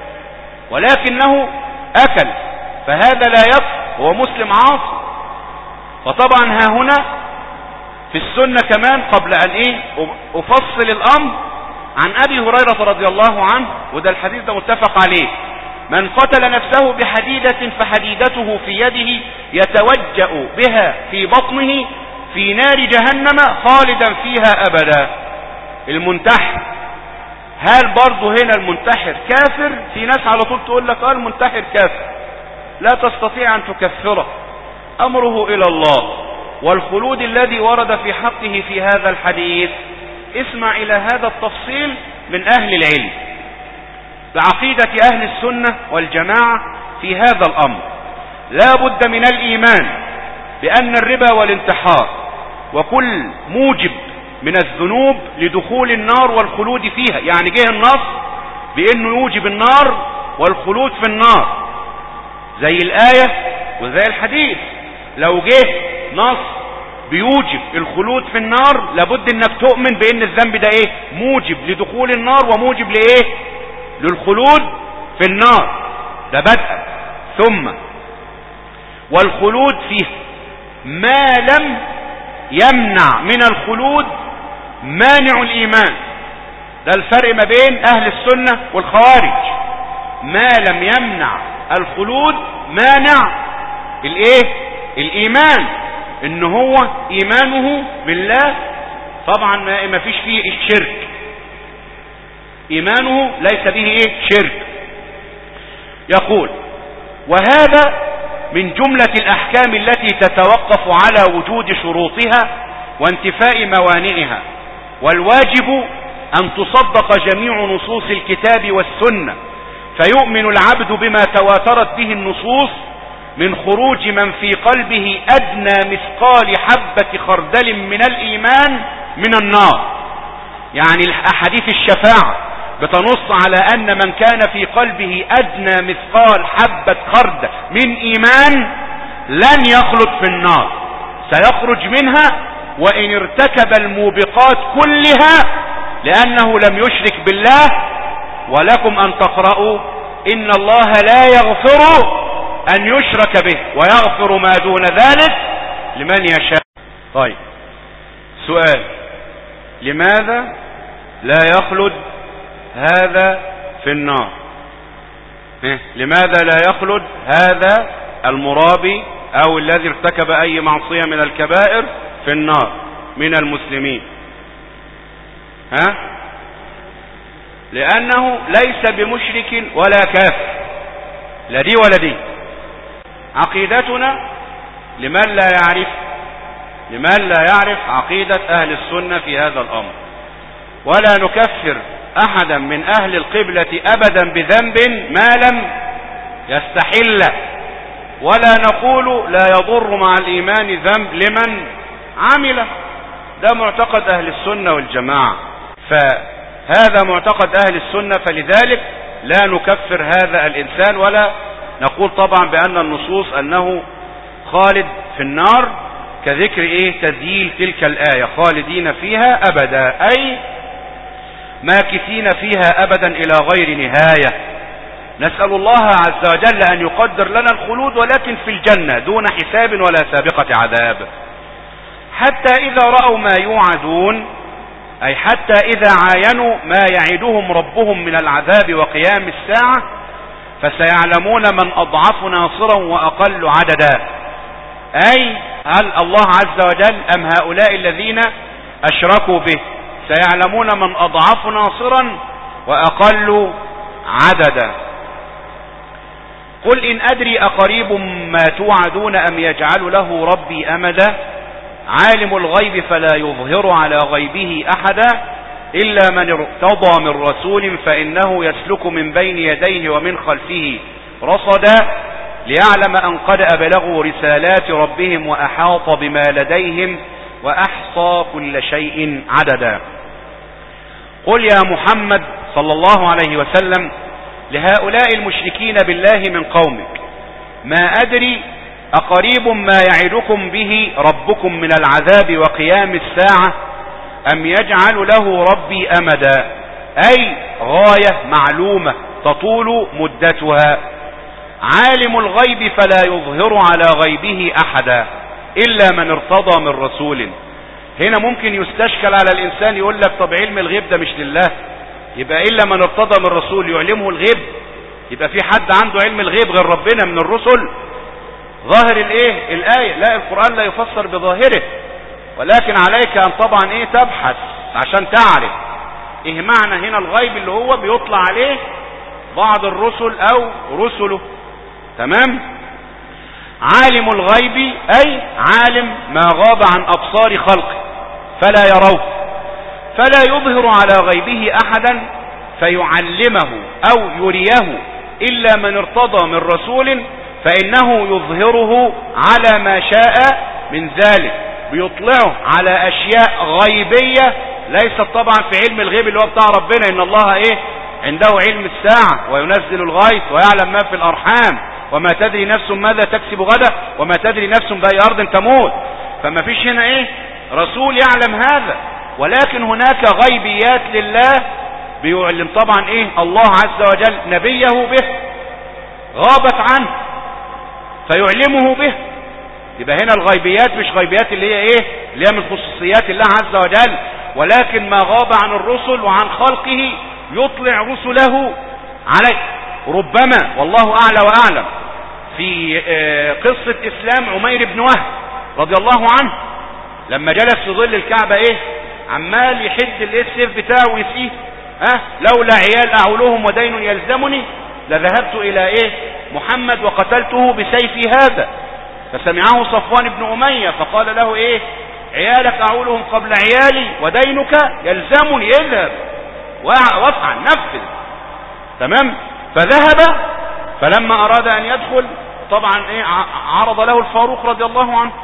ولكنه اكل، فهذا لا يكفر، هو مسلم عاصي. فطبعا ها هنا في السنة كمان قبل ان ايه افصل الامر عن ابي هريرة رضي الله عنه، وده الحديث ده متفق عليه: من قتل نفسه بحديدة فحديدته في يده يتوجأ بها في بطنه في نار جهنم خالدا فيها ابدا. المنتحر، هل برضه هنا المنتحر كافر؟ في ناس على طول تقول لك المنتحر كافر، لا تستطيع ان تكفره، امره الى الله. والخلود الذي ورد في حقه في هذا الحديث، اسمع الى هذا التفصيل من اهل العلم بعقيدة اهل السنة والجماعة في هذا الامر. لا بد من الايمان بان الربا والانتحار وكل موجب من الذنوب لدخول النار والخلود فيها، يعني جه النص بانه يوجب النار والخلود في النار زي الاية وزي الحديث. لو جه نص بيوجب الخلود في النار لابد انك تؤمن بان الذنب ده ايه؟ موجب لدخول النار وموجب لايه؟ للخلود في النار. ده بدءا. ثم والخلود فيه ما لم يمنع من الخلود مانع الايمان. ده الفرق ما بين اهل السنة والخوارج. ما لم يمنع الخلود مانع الايه؟ الايمان، ان هو ايمانه بالله طبعا ما فيش فيه الشرك، ايمانه ليس به ايه؟ شرك. يقول: وهذا من جملة الاحكام التي تتوقف على وجود شروطها وانتفاء موانعها، والواجب ان تصدق جميع نصوص الكتاب والسنة، فيؤمن العبد بما تواترت به النصوص من خروج من في قلبه ادنى مثقال حبة خردل من الايمان من النار. يعني احاديث الشفاعة بتنص على ان من كان في قلبه ادنى مثقال حبة خردل من ايمان لن يخلد في النار، سيخرج منها وان ارتكب الموبقات كلها لانه لم يشرك بالله. ولكم ان تقرأوا: ان الله لا يغفر ان يشرك به ويغفر ما دون ذلك لمن يشاء. طيب سؤال: لماذا لا يخلد هذا في النار؟ لماذا لا يخلد هذا المرابي او الذي ارتكب اي معصية من الكبائر في النار من المسلمين؟ لانه ليس بمشرك ولا كافر، لا دي ولا دي. عقيدتنا لمن لا يعرف عقيدة اهل السنة في هذا الامر، ولا نكفر احدا من اهل القبلة ابدا بذنب ما لم يستحل، ولا نقول لا يضر مع الايمان ذنب لمن عمل. ده معتقد اهل السنة والجماعة، فهذا معتقد اهل السنة، فلذلك لا نكفر هذا الإنسان ولا نقول طبعا بأن النصوص أنه خالد في النار كذكر تذييل تلك الآية خالدين فيها أبدا، أي ماكثين فيها أبدا إلى غير نهاية. نسأل الله عز وجل أن يقدر لنا الخلود ولكن في الجنة دون حساب ولا سابقة عذاب. حتى إذا رأوا ما يوعدون، أي حتى إذا عاينوا ما يعدهم ربهم من العذاب وقيام الساعة، فسيعلمون من أضعف ناصرا وأقل عددا. أي هل الله عز وجل أم هؤلاء الذين أشركوا به؟ سيعلمون من أضعف ناصرا وأقل عددا. قل إن أدري أقريب ما توعدون أم يجعل له ربي أمدا عالم الغيب فلا يظهر على غيبه أحدا إلا من ارتضى من رسول فإنه يسلك من بين يديه ومن خلفه رصدا ليعلم أن قد أبلغوا رسالات ربهم وأحاط بما لديهم وأحصى كل شيء عددا. قل يا محمد صلى الله عليه وسلم لهؤلاء المشركين بالله من قومك ما أدري أقريب ما يعدكم به ربكم من العذاب وقيام الساعة أم يجعل له ربي أمدا، أي غاية معلومة تطول مدتها. عالم الغيب فلا يظهر على غيبه أحدا إلا من ارتضى من رسول. هنا ممكن يستشكل على الإنسان يقول لك طب علم الغيب ده مش لله، يبقى إلا من ارتضى من رسول يعلمه الغيب، يبقى في حد عنده علم الغيب غير ربنا من الرسل؟ ظاهر الآية لا، القرآن لا يفسر بظاهره، ولكن عليك أن طبعا تبحث عشان تعرف معنى هنا الغيب اللي هو بيطلع عليه بعض الرسل أو رسله. تمام. عالم الغيب أي عالم ما غاب عن أبصار خلقه فلا يروه، فلا يظهر على غيبه أحدا فيعلمه أو يريه إلا من ارتضى من رسول فإنه يظهره على ما شاء من ذلك، بيطلعه على أشياء غيبية ليست طبعا في علم الغيب اللي هو بتاع ربنا. إن الله عنده علم الساعة وينزل الغيث ويعلم ما في الأرحام وما تدري نفس ماذا تكسب غدا وما تدري نفس بأي أرض تموت. فما فيش هنا رسول يعلم هذا، ولكن هناك غيبيات لله بيعلم طبعا الله عز وجل نبيه به غابت عنه فيعلمه به. يبقى هنا الغيبيات مش غيبيات اللي هي اللي هي من خصوصيات الله عز وجل، ولكن ما غاب عن الرسل وعن خلقه يطلع رسله عليه. ربما والله أعلى وأعلم في قصة إسلام عمير بن وهب رضي الله عنه لما جلس في ظل الكعبة عمال يحد السيف بتاعه ويسيه، لولا عيال أعولهم ودين يلزمني لذهبت إلى محمد وقتلته بسيفي هذا. فسمعه صفوان بن أمية فقال له عيالك أعولهم قبل عيالي ودينك يلزمني، اذهب وافعل نفذ. تمام. فذهب، فلما أراد أن يدخل طبعا عرض له الفاروق رضي الله عنه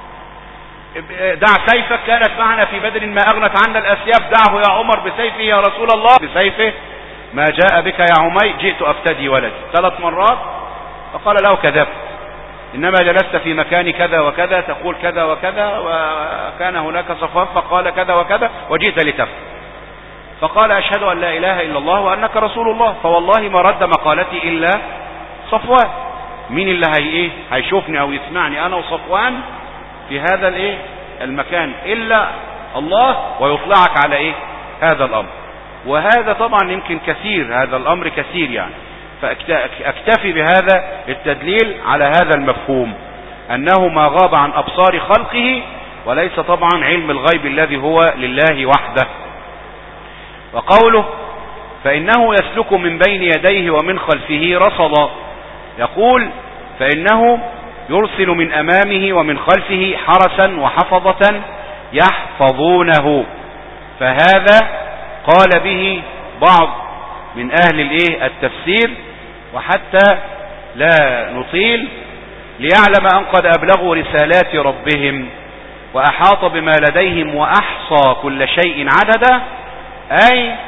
دع سيفك كانت معنا في بدر ما أغنت عنا الأسياف، دعه يا عمر بسيفه يا رسول الله. بسيفه ما جاء بك يا عمي جئت أفتدي ولدي 3 مرات. فقال له كذبت، إنما جلست في مكان كذا وكذا تقول كذا وكذا وكان هناك صفوان فقال كذا وكذا وجئت لتفعل. فقال أشهد أن لا إله إلا الله وأنك رسول الله، فوالله ما رد مقالتي إلا صفوان. مين اللي هيشوفني أو يسمعني أنا وصفوان في هذا المكان إلا الله، ويطلعك على هذا الأمر. وهذا طبعا يمكن كثير، هذا الأمر كثير يعني، فأكتفي بهذا التدليل على هذا المفهوم أنه ما غاب عن أبصار خلقه وليس طبعا علم الغيب الذي هو لله وحده. وقوله فإنه يسلك من بين يديه ومن خلفه رصدا، يقول فإنه يرسل من أمامه ومن خلفه حرسا وحفظة يحفظونه. فهذا قال به بعض من أهل التفسير، وحتى لا نطيل، ليعلم أن قد أبلغوا رسالات ربهم وأحاط بما لديهم وأحصى كل شيء عددا، أي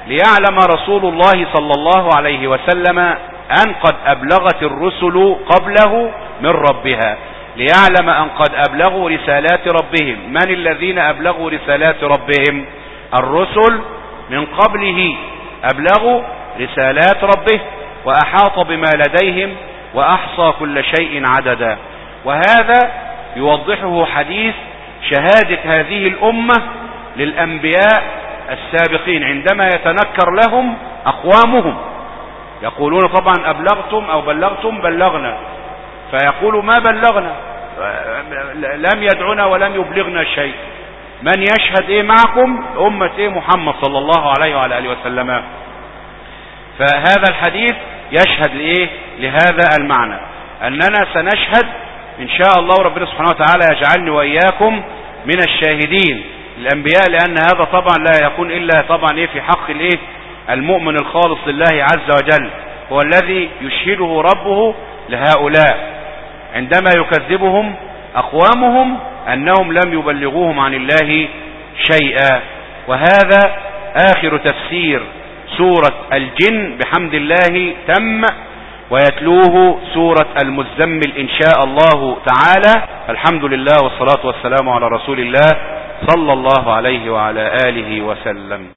ليعلم رسول الله صلى الله عليه وسلم أن قد أبلغت الرسل قبله من ربها، ليعلم أن قد أبلغوا رسالات ربهم. من الذين أبلغوا رسالات ربهم؟ الرسل من قبله أبلغوا رسالات ربه، وأحاط بما لديهم وأحصى كل شيء عددا. وهذا يوضحه حديث شهادة هذه الأمة للأنبياء السابقين عندما يتنكر لهم أقوامهم، يقولون طبعا أبلغتم أو بلغتم، بلغنا، فيقولوا ما بلغنا، لم يدعنا ولم يبلغنا شيء. من يشهد ايه معكم؟ أمة ايه؟ محمد صلى الله عليه وعلى آله وسلم. فهذا الحديث يشهد لإيه؟ لهذا المعنى، أننا سنشهد إن شاء الله، ربنا سبحانه وتعالى يجعلني وإياكم من الشاهدين الأنبياء، لأن هذا طبعا لا يكون إلا طبعا إيه في حق الإيه؟ المؤمن الخالص لله عز وجل، هو الذي يشهده ربه لهؤلاء عندما يكذبهم أقوامهم أنهم لم يبلغوهم عن الله شيئا. وهذا آخر تفسير سورة الجن بحمد الله تم، ويتلوه سورة المزمل إن شاء الله تعالى. الحمد لله والصلاة والسلام على رسول الله صلى الله عليه وعلى آله وسلم.